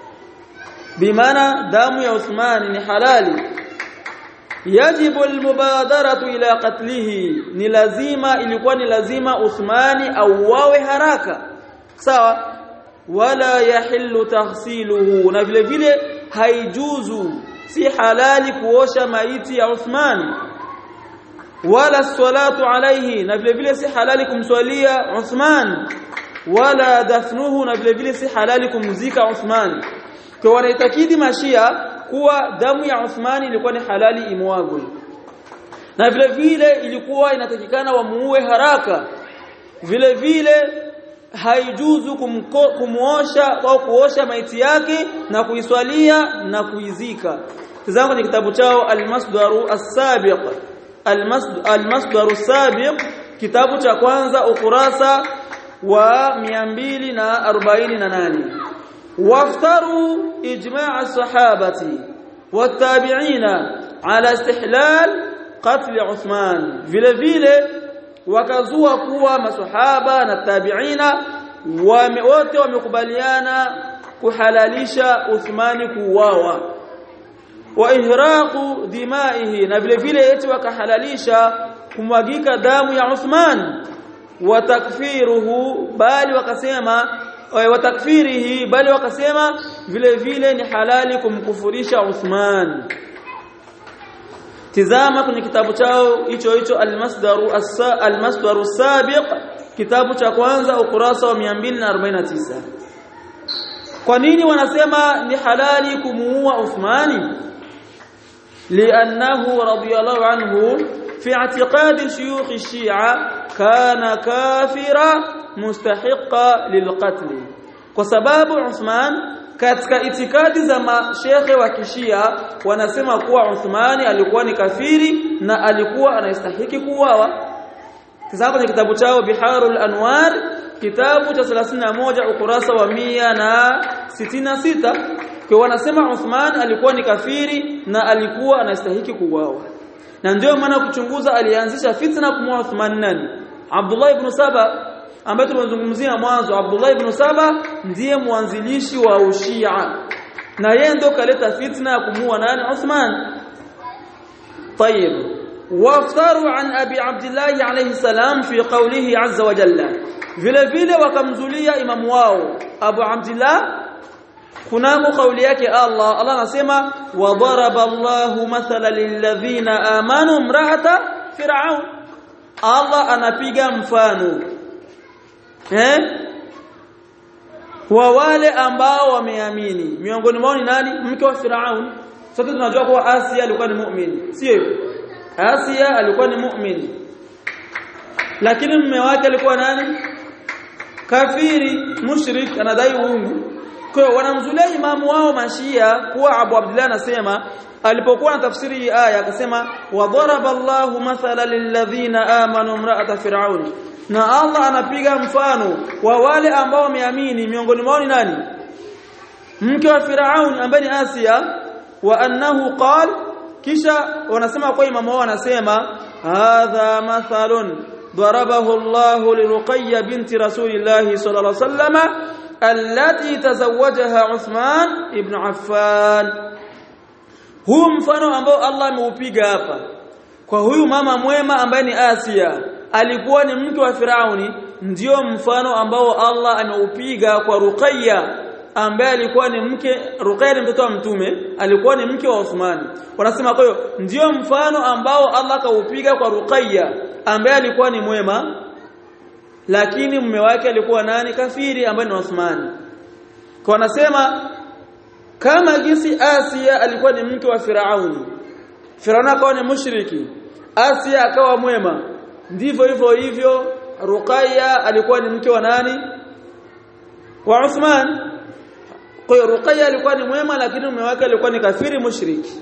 [SPEAKER 1] Bimaana damu ya Uthmani ni halali. Yajibu almubadaratu ila qatlihi, ni lazima, ilikuwa ni lazima Uthmani auawe haraka, sawa. Wala yahillu taghsiluhu, na vile vile haijuzu, si halali kuosha maiti ya Uthmani. Wala salatu alayhi, na vile vile si halali kumswalia Uthman. Wala dafnuhu, na vile vile si halali kumzika Uthman. Kwa wanaitakidi mashia kuwa damu ya Uthmani ilikuwa ni halali imwagwe, na vile vile ilikuwa inatakikana wamuue haraka. Vile vile haijuzu kumuosha au kuosha maiti yake na kuiswalia na kuizika. Tazama kwenye kitabu chao Al-Masdaru As-Sabiq, Al-Masdaru As-Sabiq kitabu cha kwanza ukurasa wa mia mbili na arobaini na nane. waftaru ijma' as-sahabati wat-tabi'ina ala istihlal qatl Uthman, vile vile wakazua kuwa maswahaba na tabi'ina wote wamekubaliana kuhalalisha Uthmani kuuawa, wa ihraqu dimaihi, na vile vile eti wakahalalisha kumwagika damu ya Uthman, wa takfiruhu, bali wakasema wa takfirihi, bali wakasema vile vile ni halali kumkufurisha Uthman. Tizama kwenye kitabu chao hicho hicho Al-Masdaru Al-Masdaru As-Sabiq kitabu cha kwanza ukurasa wa mia mbili na arobaini na tisa. Kwa nini wanasema ni halali kumuua Uthmani? Li'annahu radiyallahu anhu fi i'tiqadi shuyukh ash-Shia kana kafira mustahiqa lilqatl, kwa sababu Uthman katika itikadi za mashekhe wa kishia wanasema kuwa Uthmani alikuwa ni kafiri na alikuwa anastahili kuuawa. Tazama kwenye kitabu chao Biharul Anwar kitabu cha thelathini na moja ukurasa wa mia na sitini na sita, kwa wanasema Uthman alikuwa ni kafiri na alikuwa anastahili kuuawa. Na ndio maana kuchunguza alianzisha fitna kumua Uthman nani? Abdullah ibn Saba, ambaye tumezungumzia mwanzo. Abdullah ibn Saba ndiye mwanzilishi wa Ushia na yeye ndio kaleta fitna ya kumua nani? Uthman. طيب وافتروا عن ابي عبد الله عليه السلام في قوله عز وجل vile vile wakamzulia imamu wao Abu Abdullah kunako kauli yake Allah Allah anasema wa daraba Allahu mathala lilladhina amanu imra'ata fir'aun Allah anapiga mfano eh wa wale ambao wameamini miongoni mwao ni nani mke wa Firaun sote tunajua kuwa Asia alikuwa ni muumini sio Asia alikuwa ni muumini lakini mume wake alikuwa nani kafiri mushrik anadai uungu kwa hiyo wanamzulia imamu wao mashia kuwa Abu Abdullah anasema alipokuwa na tafsiri hii aya akasema wa daraba Allahu mathala lilladhina amanu imra'ata fir'aun na Allah anapiga mfano wa wale ambao wameamini miongoni mwao ni nani mke wa Firaun ambaye ni Asia wa annahu qal kisha wanasema kwa imamu wao anasema hadha mathalun ضربه الله لرقية بنت رسول الله صلى الله عليه وسلم التي تزوجها عثمان ابن عفان huu mfano ambao Allah ameupiga hapa kwa huyu mama mwema ambaye ni Asia alikuwa ni mke wa Firauni ndio mfano ambao Allah ameupiga kwa Ruqayya ambaye alikuwa ni mke Ruqayya ni mtoto wa mtume alikuwa ni mke wa Uthman wanasema kwa hiyo ndio mfano ambao Allah kaupiga kwa Ruqayya ambaye alikuwa ni mwema lakini mume wake alikuwa nani kafiri ambaye ni Uthman kwa wanasema kama jinsi Asia alikuwa ni mke wa Firauni Firauni akawa ni mushriki Asia akawa mwema ndivyo hivyo hivyo Ruqayya alikuwa ni mke wa nani wa Uthman kwa hiyo Ruqayya alikuwa ni mwema lakini mume wake alikuwa ni kafiri mushriki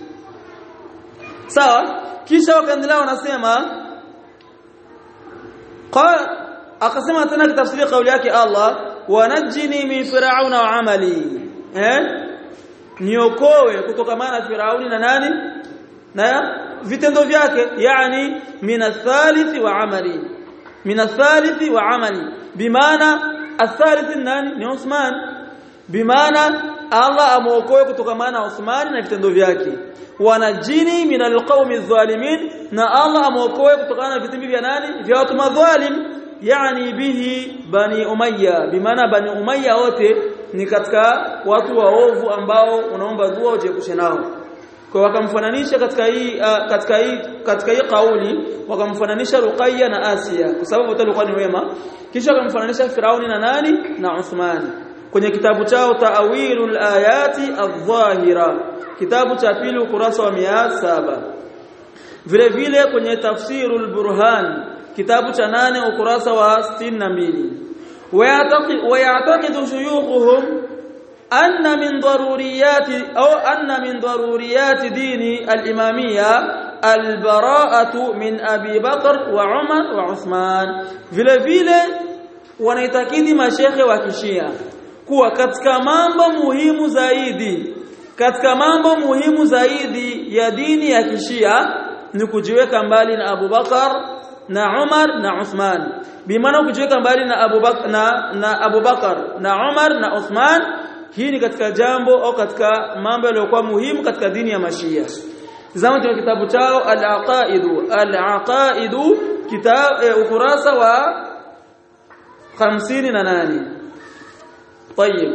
[SPEAKER 1] sawa kisha wakaendelea wanasema قال akasema tena kitafsiri kauli yake Allah wanajini min fir'auna wa amali eh niokoe kutokana na Firauni na nani na vitendo vyake yani min athalithi wa amali min athalithi wa amali bimaana athalith nani ni Uthman bimaana Allah amuokoe kutokana na Uthman na vitendo vyake wanajini min alqawmi adh-dhalimin na Allah amuokoe kutokana na vitendo vya nani vya watu madhalim yani bihi bani umayya bimaana bani umayya wote ni katika watu waovu ambao unaomba dua ujiepushe nao kwa wakamfananisha katika hii uh, katika hii katika hii kauli wakamfananisha Ruqayya na Asia kwa sababu wote walikuwa ni wema kisha wakamfananisha Firauni na nani na Uthman kwenye kitabu chao Ta'wilul Ayati Adh-Dhahira kitabu cha pili ukurasa wa mia saba vile vile kwenye Tafsirul Burhan kitabu cha nane ukurasa wa sitini na mbili ويعتقد شيوخهم أن من ضروريات أو أن من ضروريات دين الإمامية البراءة من أبي بكر وعمر وعثمان vile vile wanaitakidi mashekhe wa kishia kuwa katika mambo muhimu zaidi katika mambo muhimu zaidi ya dini ya kishia ni kujiweka mbali na Abu Bakar na Umar na Uthman bimaana kujiweka mbali na Abu Bakar na, na Abu Bakar na Umar na Uthman hii ni katika jambo au katika mambo yaliyokuwa muhimu katika dini ya mashia zama tuna kitabu chao al-aqaid al-aqaid kitab e, ukurasa wa hamsini na nane طيب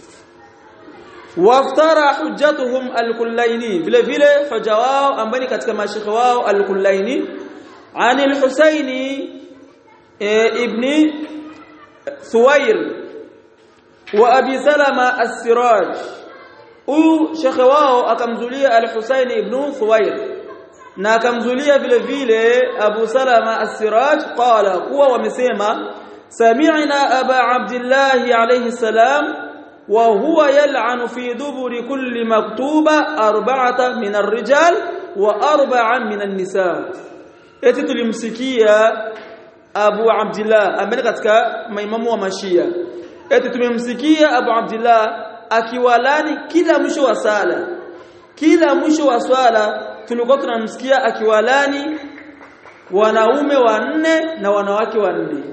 [SPEAKER 1] waftara hujjatuhum al-kullaini vile vile hoja wao ambani katika mashikhi wao al-kullaini عن الحسين ابن ثوير وابي سلمة السراج huyu shekhe wao akamzulia al-Husayn ibn Thuwair na akamzulia vile vile Abu Salama as-Siraj qala kuwa wamesema sami'na Aba Abdullah alayhi salam wa huwa yal'anu fi duburi kulli maktuba arba'ata min ar-rijal wa arba'an min an-nisa eti tulimsikia Abu Abdullah ambaye katika maimamu wa mashia eti tumemsikia Abu Abdullah akiwalani kila mwisho wa sala kila mwisho wa swala tulikuwa tunamsikia akiwalani wanaume wanne na wanawake wanne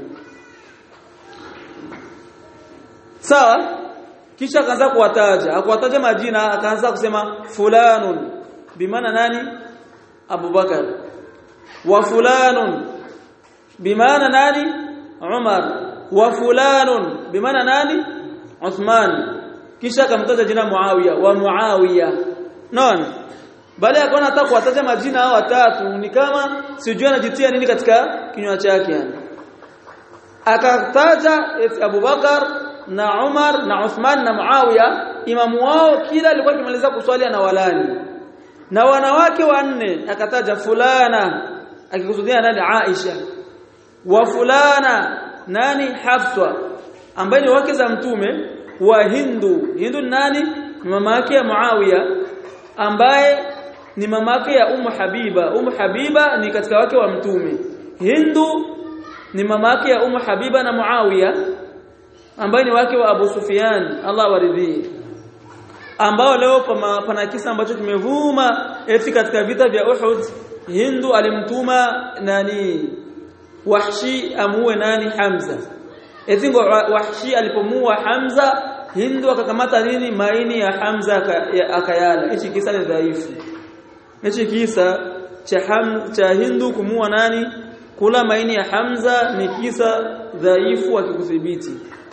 [SPEAKER 1] sawa kisha akaanza kuwataja akuwataja majina akaanza kusema fulanun bimaana nani Abu Bakar wa fulanun bimaana nani Umar wa fulanun bimaana nani Uthman kisha akamtaja jina Muawiya wa Muawiya non bali akaona hata kuwataja majina hao watatu ni kama sijui anajitia nini katika kinywa chake yani akataja Abu Bakar na Umar na Uthman na Muawiya imamu wao kila alikuwa akimaliza kuswali na walani na wanawake wanne akataja fulana akikusudia nani Aisha wa fulana nani Hafsa ambaye ni wake za mtume wa Hindu Hindu nani mama yake ya Muawiya ambaye ni mama yake ya Ummu Habiba Ummu Habiba ni katika wake wa mtume Hindu ni mama yake ya Ummu Habiba na Muawiya ambaye ni wake wa Abu Sufyan Allah waridhie ambao leo pana kisa ambacho kimevuma eti katika vita vya Uhud Hindu alimtuma nani Wahshi amuwe nani Hamza eti ngo Wahshi alipomua Hamza Hindu akakamata nini maini ya Hamza akayala hichi kisa ni dhaifu hichi kisa cha ham, cha Hindu kumua nani kula maini ya Hamza ni kisa dhaifu akikudhibiti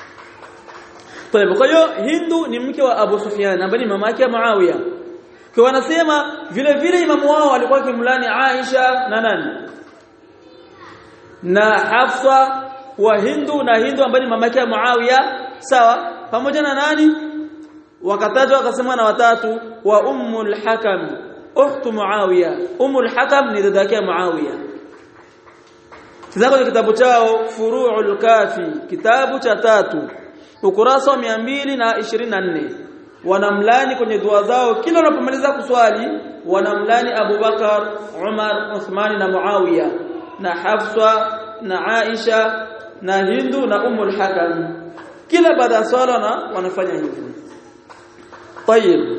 [SPEAKER 1] kwa hiyo Hindu ni mke wa Abu Sufyan ambaye ni mama yake ya Muawiya kwa wanasema vile vile imamu wao alikuwa kimlani Aisha na nani na Hafsa wa Hindu na Hindu ambaye ni mama yake ya Muawiya sawa pamoja na nani wakatajwa wakasema na watatu wa Ummul Hakam ukhtu Muawiya Ummul Hakam ni dada yake ya Muawiya Tazama kitabu chao Furu'ul Kafi kitabu cha tatu ukurasa wa mia mbili ishirini na nne wanamlani kwenye dua zao kila wanapomaliza kuswali wanamlani Abu Bakar Umar Uthman na Muawiya na Hafsa na Aisha na Hindu na Ummul Hakam kila baada ya swala na wanafanya hivyo طيب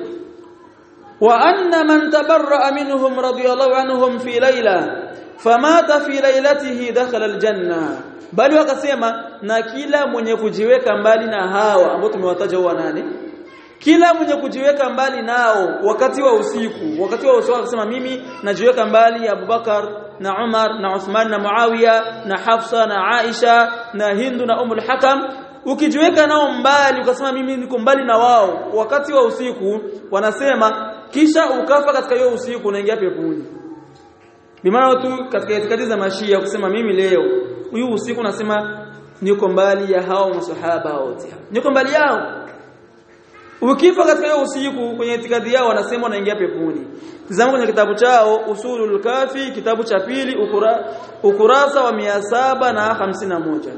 [SPEAKER 1] وان من تبرأ منهم رضي الله عنهم في ليله فمات في ليلته دخل الجنه bali wakasema na kila mwenye kujiweka mbali na hawa ambao tumewataja huwa nane kila mwenye kujiweka mbali nao wakati wa usiku wakati wa usiku wakasema mimi najiweka mbali Abu Bakar na Umar na Uthman na Muawiya na Hafsa na Aisha na Hindu na Ummul Hakam ukijiweka nao mbali ukasema mimi niko mbali na wao wakati wa usiku wanasema kisha ukafa katika hiyo usiku unaingia peponi bimaana tu katika itikadi za mashia kusema mimi leo huyu usiku nasema niko mbali ya hao masahaba wote niko mbali yao ukifa katika hiyo usiku kwenye itikadi yao wanasema wanaingia peponi tazama kwenye kitabu chao Usulul Kafi kitabu cha pili ukura, ukurasa wa mia saba hamsini na moja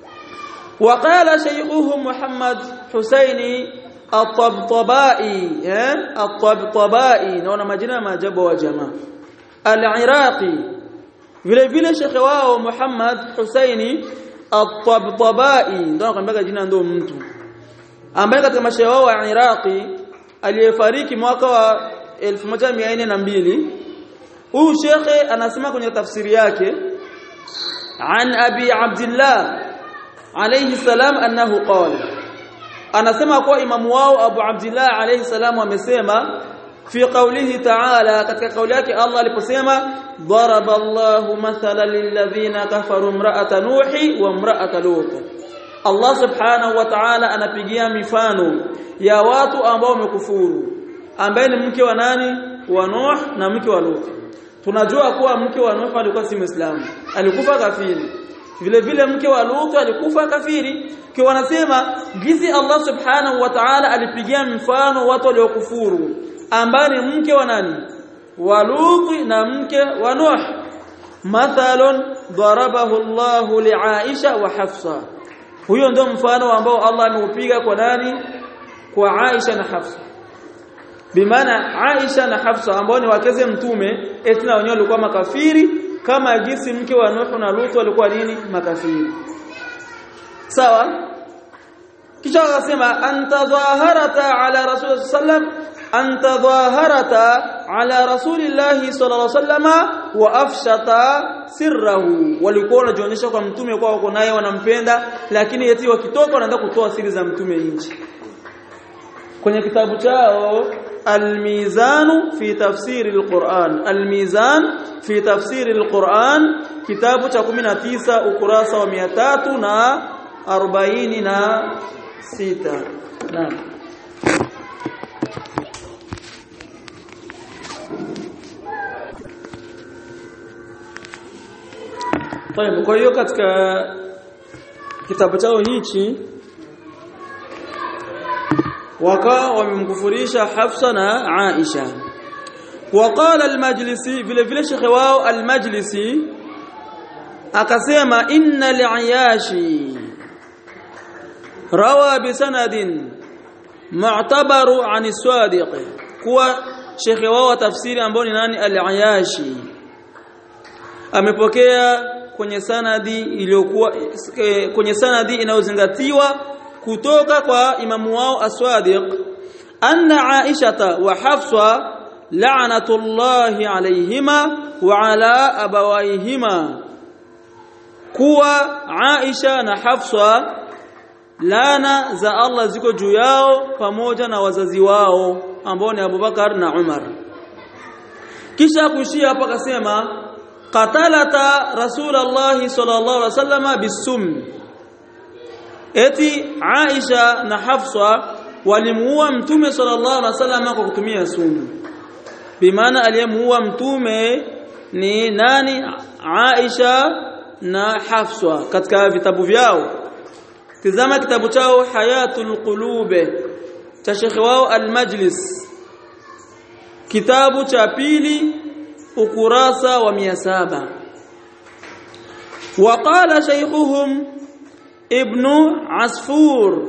[SPEAKER 1] وقال شيخهم محمد حسيني الطبطبائي الطبطبائي naona majina maajabu wa jamaa al-Iraqi vile vile shekhe wao Muhammad Husaini at-Tabtabai ndio anakuambia jina ndio mtu ambaye katika mashehe wao wa Iraqi aliyefariki mwaka wa elfu moja mia nne na mbili huyu shekhe anasema kwenye tafsiri yake an Abi Abdullah alayhi salam annahu qala anasema kwa imamu wao Abu Abdullah alayhi salam amesema في قوله تعالى katika kauli yake Allah aliposema daraba Allahu mathalan lilladhina kafaru imra'ata nuhi wa imra'ata lut Allah subhanahu wa ta'ala anapigia mifano ya watu ambao wamekufuru ambaye ni mke wa nani wa Nuh na mke wa Lut tunajua kuwa mke wa Nuh alikuwa si Muislamu alikufa kafiri vile vile mke wa Lut alikufa kafiri kwa wanasema gizi Allah subhanahu wa ta'ala alipigia mfano watu waliokufuru ambaye ni mke wa nani wa Lut na mke wa Nuh mathalun darabahu Allah li Aisha wa Hafsa huyo ndio mfano ambao Allah ameupiga kwa nani kwa Aisha na Hafsa bimaana Aisha na Hafsa ambao ni wakeze mtume eti na wenyewe walikuwa makafiri kama jinsi mke wa Nuh na Lut walikuwa nini makafiri sawa kisha akasema antadhaharata ala rasul sallam antadhaharata ala rasulillahi sallallahu alaihi wasallam wa afshata sirrahu walikuwa wanajionyesha kwa mtume kwa wako naye wanampenda lakini eti wakitoka wanaanza kutoa siri za mtume nje kwenye kitabu chao الميزان في تفسير القرآن الميزان في تفسير القرآن kitabu cha kumi na tisa ukurasa wa mia tatu arobaini na sita. Naam. Tayeb, kwa hiyo katika kitabu chao hichi waka wamemkufurisha Hafsa na Aisha. وقال المجلسي vile vile shekhe wao al-Majlisi akasema inna al-Ayashi rawa bi sanadin mu'tabaru 'an as-Sadiq, kwa shekhe wao tafsiri ambao ni nani al-Ayashi amepokea kwenye sanadi iliyokuwa kwenye sanadi inayozingatiwa kutoka kwa imamu wao as-Sadiq anna Aisha wa Hafsa la'natullahi alayhima wa ala abawayhima, kuwa Aisha na Hafsa laana za Allah ziko juu yao pamoja na wazazi wao ambao ni Abubakar na Umar. Kisha kuishia hapa akasema qatalata Rasulullah sallallahu alaihi wasallam bisum, eti Aisha na Hafsa walimuua mtume sallallahu alaihi wasallam kwa kutumia sumu. Bimaana aliyemuua mtume ni nani? Aisha na Hafsa katika vitabu vyao. Tazama kitabu chao Hayatul Qulub cha Sheikh wao Al-Majlis, kitabu cha pili ukurasa wa mia saba. Waqala shaykhuhum Ibn Asfur,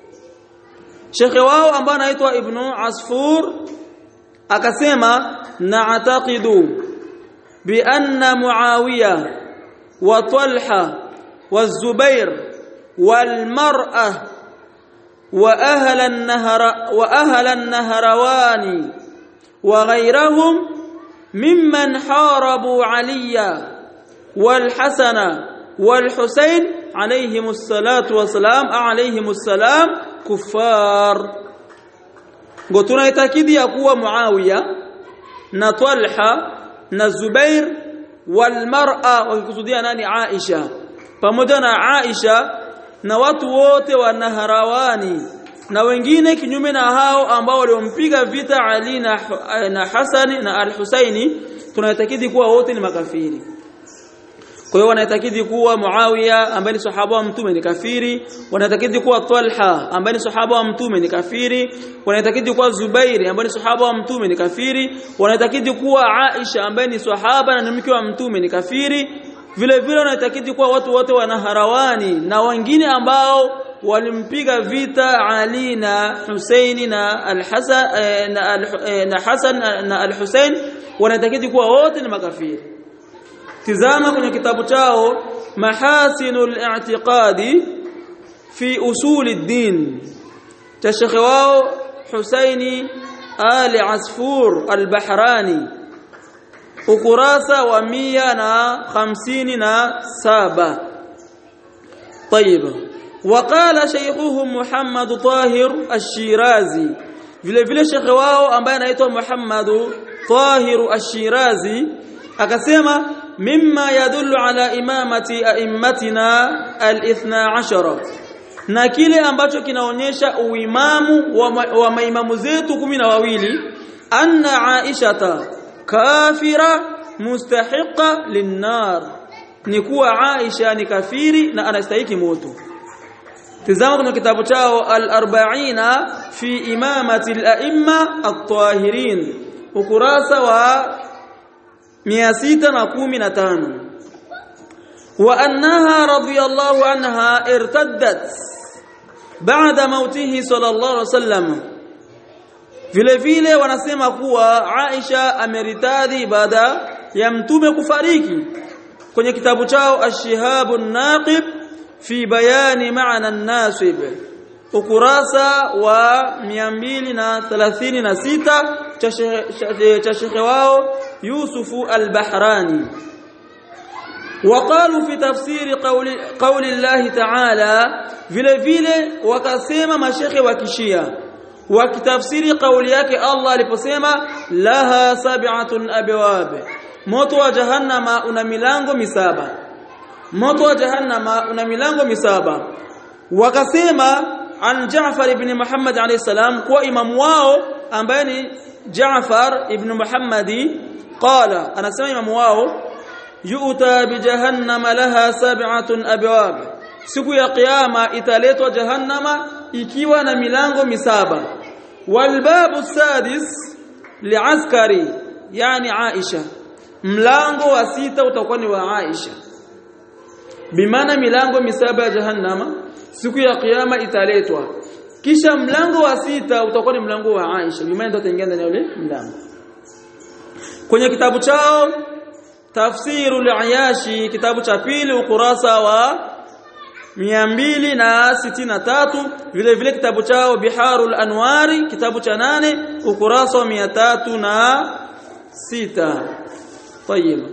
[SPEAKER 1] Sheikh wao ambaye anaitwa Ibn Asfur akasema na'taqidu bi anna Muawiya wa Talha wa Zubair wal mar'a wa ahla an-nahra wa ahla an-nahrawani wa ghayrahum mimman harabu Aliya wal Hasana wal Husayn alayhimus salatu wassalam alayhimus salam kuffar. Ngo tunaitakidi ya kuwa Muawiya na Talha na Zubair wal mar'a, wakikusudia nani? Aisha, pamoja na Aisha na watu wote wa Nahrawani na wengine kinyume na hao ambao waliompiga vita Ali na, na Hasani na Al-Husaini, tunaitakidi kuwa wote ni makafiri. Kwa hiyo wanaitakidi kuwa Muawiya ambaye ni sahaba wa mtume ni kafiri, wanaitakidi kuwa Talha ambaye ni sahaba wa mtume ni kafiri, wanaitakidi kuwa Zubairi ambaye ni sahaba wa mtume ni kafiri, wanaitakidi kuwa Aisha ambaye ni sahaba na mke wa mtume ni kafiri. Vile vile wanaitakidi kuwa watu wote wa Nahrawani na wengine ambao walimpiga vita Ali na Husaini na Al-Hasan na na Hasan na Al-Husain, wanaitakidi kuwa wote ni makafiri. Tizama kwenye kitabu chao Mahasinul I'tiqadi fi Usuli Din cha Sheikh wao Husaini Ali Asfur Al-Bahrani, ukurasa wa mia na hamsini na saba. طيب. وقال شيخهم محمد طاهر الشيرازي, vile vile Sheikh wao ambaye anaitwa Muhammad Tahir al-Shirazi akasema mimma yadullu ala imamati a'immatina al-ithna ashara, na kile ambacho kinaonyesha uimamu wa, ma, wa maimamu zetu kumi na wawili, anna Aishata kafira mustahiqa linnar, ni kuwa Aisha ni kafiri na anastahili moto. Tazama kuna kitabu chao al-arba'ina fi imamati al-a'imma at-tahirin, ukurasa wa mia sita na kumi na tano. Wa annaha radiyallahu anha irtaddat ba'da mautihi sallallahu alaihi wasallam, vile vile wanasema kuwa Aisha ameritadhi baada ya mtume kufariki. Kwenye kitabu chao ash-shihabun naqib fi bayani ma'na an-nasib, ukurasa wa mia mbili na thelathini na sita cha Sheikh wao Yusuf al-Bahrani. وقالوا في تفسير قول قول الله تعالى, vile vile wakasema mashekhe wa kishia wakitafsiri kauli yake Allah aliposema laha sab'atun abwab, moto wa jahannama una milango misaba, moto wa jahannama una milango misaba. Wakasema an Jaafar ibn Muhammad alayhi salam, kwa imamu wao ambaye ni Jaafar ibn Muhammadi, qala, anasema imamu wao yu'ta bi jahannama laha sab'atun abwab, siku ya kiyama italetwa jahannama ikiwa na milango misaba. Walbabu sadis li'askari, yani Aisha, mlango wa sita utakuwa ni wa Aisha. Bimaana milango misaba ya jahannama siku ya kiyama italetwa, kisha mlango wa sita utakuwa ni mlango wa Aisha, bimaana ndio ataingia ndani ya ule mlango. Kwenye kitabu chao Tafsirul Ayashi, kitabu cha pili, ukurasa wa mia mbili sitini na tatu, vile vile kitabu chao Biharul Anwari, kitabu cha nane, ukurasa wa mia tatu na sita. Tayeb.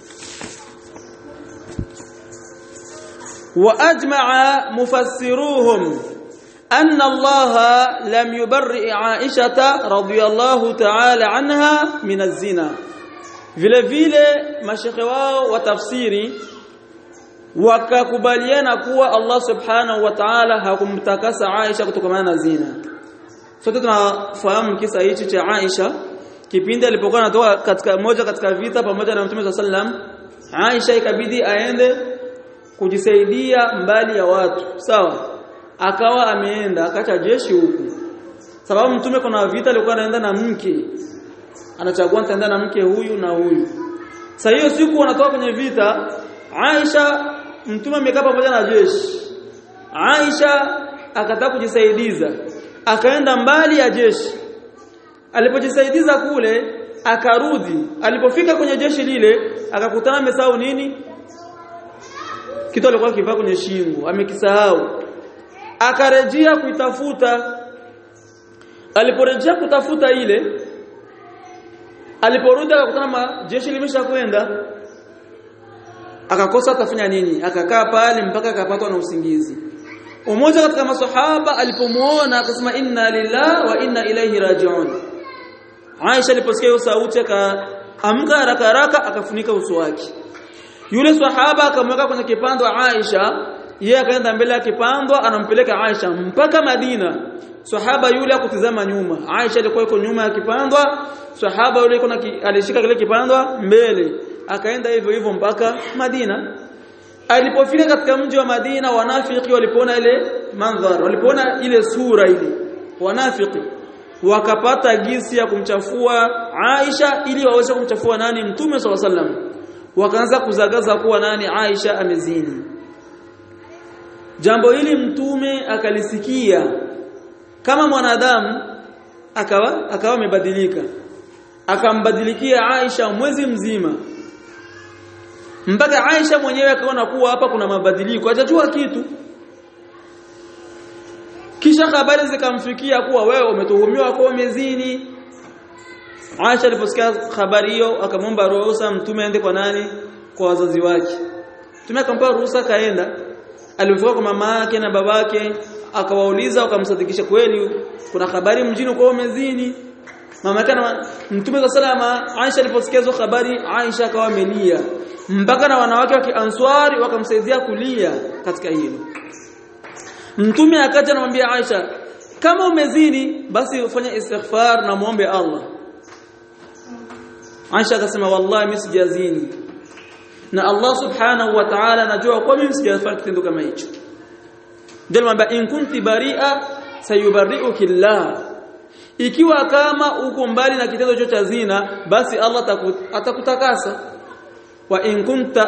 [SPEAKER 1] Wa ajma'a mufassiruhum anna Allah lam yubarri Aisha radhiyallahu ta'ala anha min az-zina. Vile vile mashekhe wao wa tafsiri wakakubaliana kuwa Allah subhanahu wa ta'ala hakumtakasa Aisha kutokana na zina. Sote tunafahamu kisa hichi cha Aisha kipindi alipokuwa anatoka katika moja katika vita pamoja na Mtume sallam. Aisha ikabidi aende kujisaidia mbali ya watu, sawa, akawa ameenda akacha jeshi huku, sababu Mtume kuna vita alikuwa anaenda na mke, anachagua ataenda na mke huyu na huyu. Sasa hiyo siku wanatoka kwenye vita, Aisha, Mtume amekaa pamoja na jeshi, Aisha akataka kujisaidiza, akaenda mbali ya jeshi. Alipojisaidiza kule akarudi, alipofika kwenye jeshi lile akakutana amesahau nini, kitu alikuwa kivaa kwenye shingo amekisahau. Akarejea kuitafuta, aliporejea kutafuta ile, aliporudi akakutana jeshi limesha kwenda, akakosa atafanya nini, akakaa pale mpaka akapatwa na usingizi. Umoja katika maswahaba alipomuona akasema inna lillahi wa inna ilayhi raji'un. Aisha aliposikia hiyo sauti akaamka haraka haraka akafunika uso wake. Yule swahaba akamweka kwenye kipando Aisha, yeye akaenda mbele ya kipando anampeleka Aisha mpaka Madina. Swahaba yule akutizama nyuma, Aisha alikuwa yuko nyuma ya kipando, swahaba yule yuko alishika kile kipando mbele, akaenda hivyo hivyo mpaka Madina. Alipofika katika mji wa Madina, wanafiki walipoona ile mandhari, walipoona ile sura ile, wanafiki wakapata gisi ya kumchafua Aisha ili waweze kumchafua nani, Mtume sallallahu alaihi wasallam. Wakaanza kuzagaza kuwa nani, Aisha amezini. Jambo hili Mtume akalisikia kama mwanadamu, akawa akawa amebadilika, akambadilikia Aisha mwezi mzima, mpaka Aisha mwenyewe akaona kuwa hapa kuna mabadiliko, hajajua kitu. Kisha habari zikamfikia kuwa wewe umetuhumiwa kwa umezini. Aisha aliposikia habari hiyo akamwomba ruhusa Mtume aende kwa nani, kwa wazazi wake. Mtume akampa ruhusa kaenda. Alifika kwa mama yake na babake, akawauliza, wakamsadikisha kweli kuna habari mjini kwa umezini. Mama yake na Mtume sallallahu, Aisha aliposikia hizo habari, Aisha akawa amelia, mpaka na wanawake wa Kianswari wakamsaidia kulia katika hilo. Mtume akaja anamwambia Aisha, kama umezini basi ufanye istighfar na muombe Allah. Aisha akasema wallahi mimi sijazini, na Allah subhanahu wa ta'ala anajua kwa mimi sijafanya kitendo kama hicho. Ndio mwambia in kunti bari'a sayubarri'uki Allah, ikiwa kama uko mbali na kitendo hicho cha zina basi Allah atakutakasa. Wa in kunta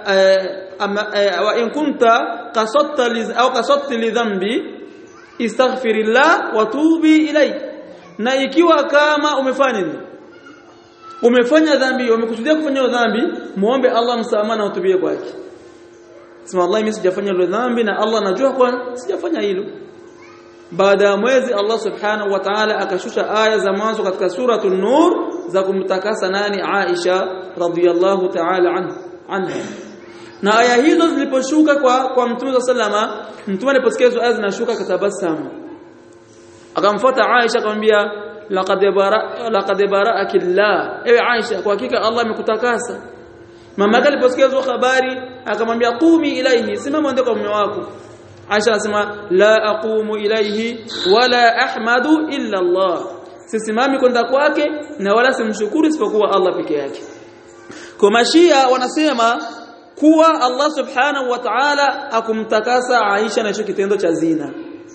[SPEAKER 1] wa in kunta qasatta au qasatta li dhanbi istaghfirillah wa tubi ilay, na ikiwa kama umefanya nini, umefanya dhambi, umekusudia kufanya dhambi, muombe Allah msamaha na utubie kwake. Sema Allah mimi sijafanya ile dhambi na Allah anajua kwa sijafanya hilo. Baada ya mwezi Allah subhanahu wa ta'ala akashusha aya za mwanzo katika suratul Nur za kumtakasa nani, Aisha radhiyallahu ta'ala anha. Na aya hizo ziliposhuka kwa kwa Mtume sallama, Mtume aliposikia hizo aya zinashuka katabasamu, akamfuata Aisha akamwambia laqad bara laqad bara'aki Allah, ewe Aisha kwa hakika Allah amekutakasa. Mama yake aliposikia hizo habari akamwambia qumi ilaihi, simama ndio kwa mume wako. Aisha anasema la aqumu ilaihi wala ahmadu illa Allah, sisimami kwenda kwake na wala simshukuru isipokuwa Allah peke yake. Kwa mashia wanasema kuwa Allah subhanahu wa ta'ala akumtakasa Aisha na hicho kitendo cha zina.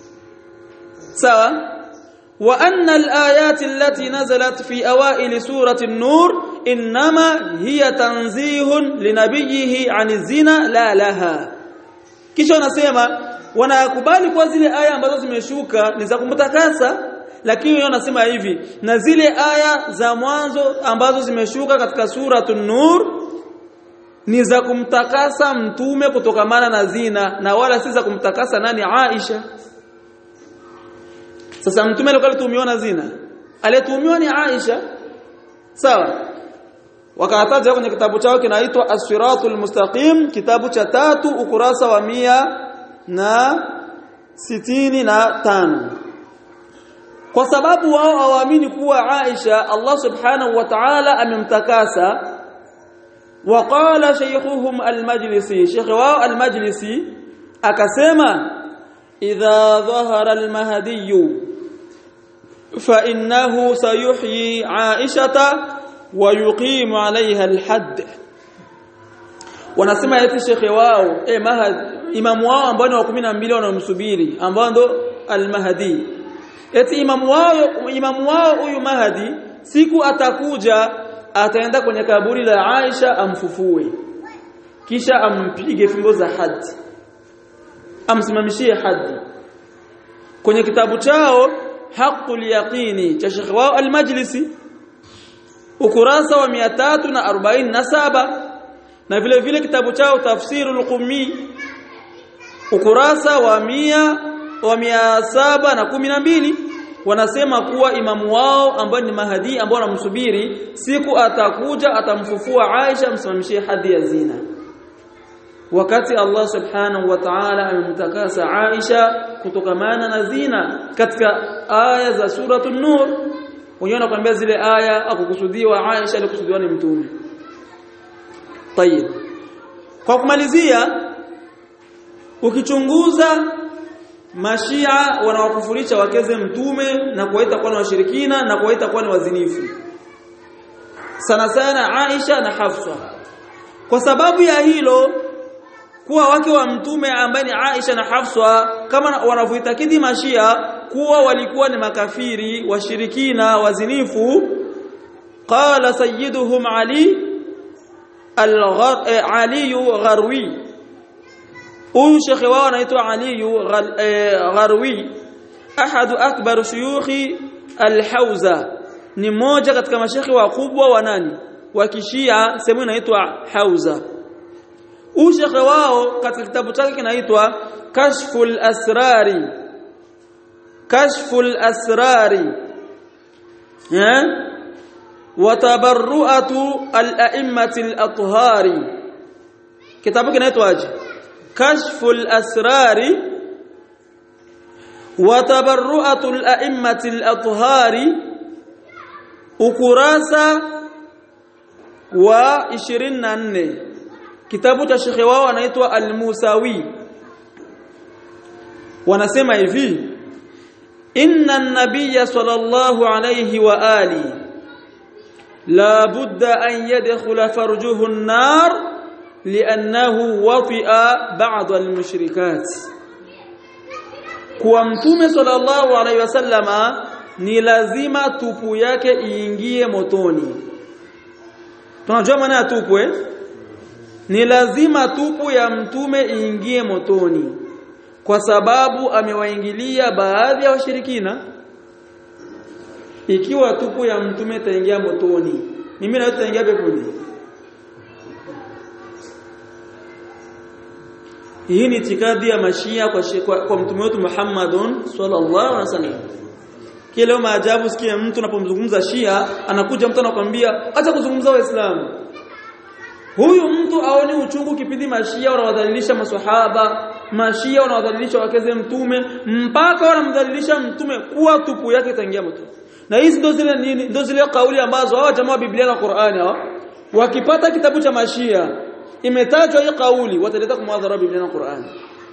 [SPEAKER 1] Sawa? Wa anna al-ayati allati nazalat fi awail surati an-nur inma hiya tanzihun linabiyhi 'ani zina la laha. Kisha wanasema wanakubali kwa zile aya ambazo zimeshuka ni za kumtakasa, lakini wao wanasema hivi, na zile aya za mwanzo ambazo zimeshuka katika suratun nur ni za kumtakasa mtume kutokamana na zina na wala si za kumtakasa nani Aisha. Sasa mtume alikuwa alitumiwa zina, alitumiwa ni Aisha. Sawa? Wakataja kwenye kitabu chao kinaitwa As-Siratul Mustaqim, kitabu cha tatu ukurasa wa mia na sitini na tano. Kwa sababu wao hawaamini kuwa Aisha Allah subhanahu wa ta'ala amemtakasa. Waqala shaykhuhum al-Majlisi, shaykh wao al-Majlisi akasema idha dhahara al-Mahdi fa innahu sayuhyi Aishata wa yuqimu 'alayha al-hadd. Wanasema eti shekhe wao eh Mahdi, imamu wao ambao ni wa kumi na mbili wanaomsubiri ambao ndo al-Mahdi, eti imamu wao imamu wao huyu Mahdi siku atakuja ataenda kwenye kaburi la Aisha amfufue, kisha ampige fimbo za haddi, amsimamishie haddi. Kwenye kitabu chao Haqqul Yaqini cha Sheikh wao al-Majlisi ukurasa wa mia tatu na arobaini na saba, na vile vile kitabu chao Tafsirul Qummi ukurasa wa mia wa mia saba na kumi na mbili wanasema kuwa imamu wao ambaye ni Mahdi ambao wanamsubiri siku atakuja atamfufua Aisha amsimamishie hadi ya zina, wakati Allah subhanahu wa ta'ala amemtakasa Aisha kutokamana na zina katika aya za suratul nur. Wenyewe wanakuambia zile aya akukusudiwa Aisha, alikusudiwa ni mtume. Tayeb, kwa kumalizia, ukichunguza mashia wanawakufurisha wakeze mtume na kuwaita kuwa ni washirikina na kuwaita kuwa ni wazinifu, sana sana Aisha na Hafsa. Kwa sababu ya hilo kuwa wake wa mtume ambaye ni Aisha na Hafsa, kama wanavyoitakidi mashia kuwa walikuwa ni makafiri, washirikina, wazinifu, qala sayyiduhum Ali al-Ali Gharwi, huyu shekhe wao anaitwa Ali Gharwi, ahadu akbar shuyukhi al-Hawza, ni mmoja katika mashekhe wakubwa wa nani wa kishia, sehemu inaitwa Hawza. Huyu shekhe wao katika kitabu chake kinaitwa Kashful Asrari, Kashful Asrari eh wa tabarru'atu al-a'immati al-athhari, kitabu kinaitwa aje Kashful Asrari wa tabarru'atu al-a'immati al-athhari, ukurasa wa ishirini na nne. Kitabu cha shekhe wao anaitwa Al-Musawi. Wanasema hivi, inna an-nabiyya sallallahu alayhi wa ali la budda an yadkhula farjuhu an-nar li'annahu wati'a ba'd al-mushrikat. Kwa mtume sallallahu alayhi wasallama ni lazima tupu yake iingie motoni. Tunajua maana ya tupu eh? Ni lazima tupu ya mtume iingie motoni kwa sababu amewaingilia baadhi ya washirikina. Ikiwa tupu ya mtume itaingia motoni, mimi na wewe tutaingia peponi. Hii ni itikadi ya mashia kwa, kwa, kwa mtume wetu Muhammadun sallallahu alaihi wasallam. Kile maajabu, sikia mtu anapomzungumza Shia, anakuja mtu anakuambia acha kuzungumza Waislamu. huyu mtu aone uchungu kipindi mashia wanawadhalilisha maswahaba, mashia wanawadhalilisha wakeze mtume, mpaka wanamdhalilisha mtume kuwa tupu yake itaingia moto. Na hizi ndo zile nini, ndo zile kauli ambazo hao jamaa wa Biblia na Qur'ani hao wakipata kitabu cha mashia imetajwa hii kauli wataleta kumwadhara Biblia na Qur'ani.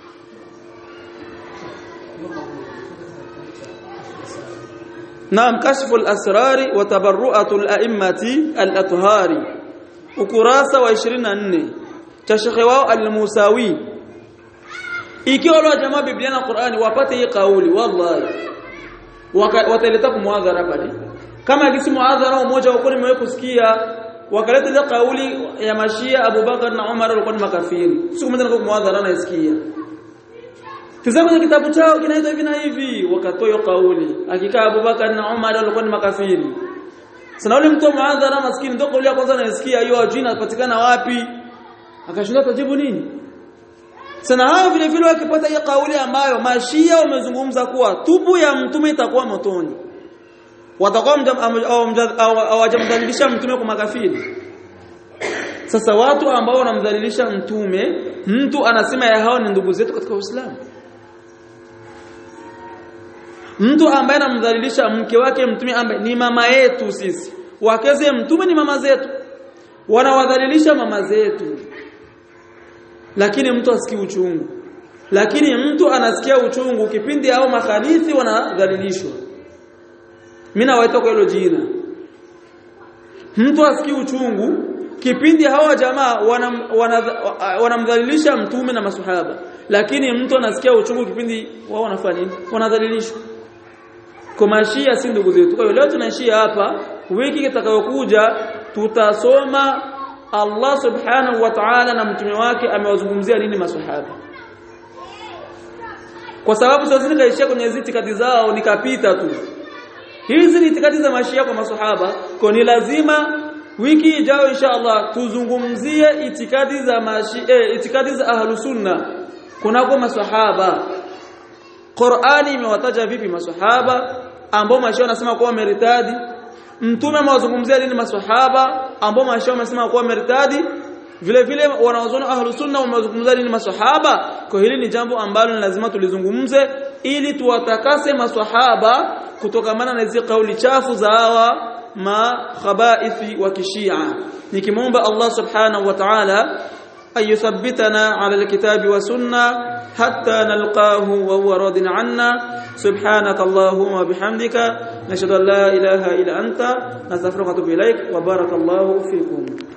[SPEAKER 1] Naam, kashfu al-asrari wa tabarru'atu al-a'immati al-athhari, ukurasa wa ishirini na nne cha Sheikh wao al-Musawi. Ikiwa wale jamaa Biblia na Qur'ani wapate hii kauli, wallahi wataleta kumwadhara pale. Kama gisi muadhara mmoja wako nimewahi kusikia wakaleta ile kauli ya mashia Abu Bakar na Umar walikuwa ni makafiri. Siku moja nilikuwa muadhara naisikia. Tazama kwenye kitabu chao kinaitwa hivi na hivi, wakatoa hiyo kauli. Hakika Abu Bakar na Umar walikuwa ni makafiri. Sana yule mtu muadhara maskini ndio kauli ya kwanza naisikia, hiyo ajui inapatikana wapi? Akashinda kujibu nini? Sana hao vile vile wakipata hiyo kauli ambayo mashia wamezungumza kuwa tubu ya mtume itakuwa motoni, watakuwa hawajamdhalilisha mtume kwa makafiri. Sasa watu ambao wanamdhalilisha mtume, mtu anasema ya hao ni ndugu zetu katika Uislamu. Mtu ambaye anamdhalilisha mke wake mtume ambaye ni mama yetu sisi, wakeze mtume ni mama zetu, wanawadhalilisha mama zetu. Lakini mtu asikii uchungu. Lakini mtu anasikia uchungu kipindi hao makhalifi wanadhalilishwa. Mimi nawaita kwa hilo jina. Mtu asikii uchungu kipindi hawa jamaa wanamdhalilisha wana, wana mtume na maswahaba, lakini mtu anasikia uchungu kipindi wao wanafanya nini? Wanadhalilishwa. Kwa mashia si ndugu zetu. Kwa hiyo leo tunaishia hapa, wiki itakayokuja tutasoma Allah subhanahu wa ta'ala na mtume wake amewazungumzia nini maswahaba. Kwa sababu sasa nikaishia kwenye itikadi zao nikapita tu. Hizi ni itikadi za mashia kwa maswahaba, kwa ni lazima wiki ijayo inshallah tuzungumzie itikadi za mashia, eh, itikadi za ahlus sunna kunako maswahaba. Qur'ani imewataja vipi maswahaba ambao mashia wanasema kwa meritadi? Mtume amewazungumzia nini maswahaba ambao mashia wanasema kwa meritadi? Vile vile wanaozona ahlus sunna wamezungumzia nini maswahaba? Kwa hili ni jambo ambalo ni lazima tulizungumze ili tuwatakase maswahaba kutokamana na hizo kauli chafu za hawa ma khabaithi wa kishia. Nikimwomba Allah subhanahu wa ta'ala ayuthabbitana ala alkitabi wa sunna hatta nalqahu wa huwa radin anna. Subhanaka Allahumma bihamdika nashhadu an la ilaha illa anta nastaghfiruka wa atubu ilaik wa barakallahu fikum.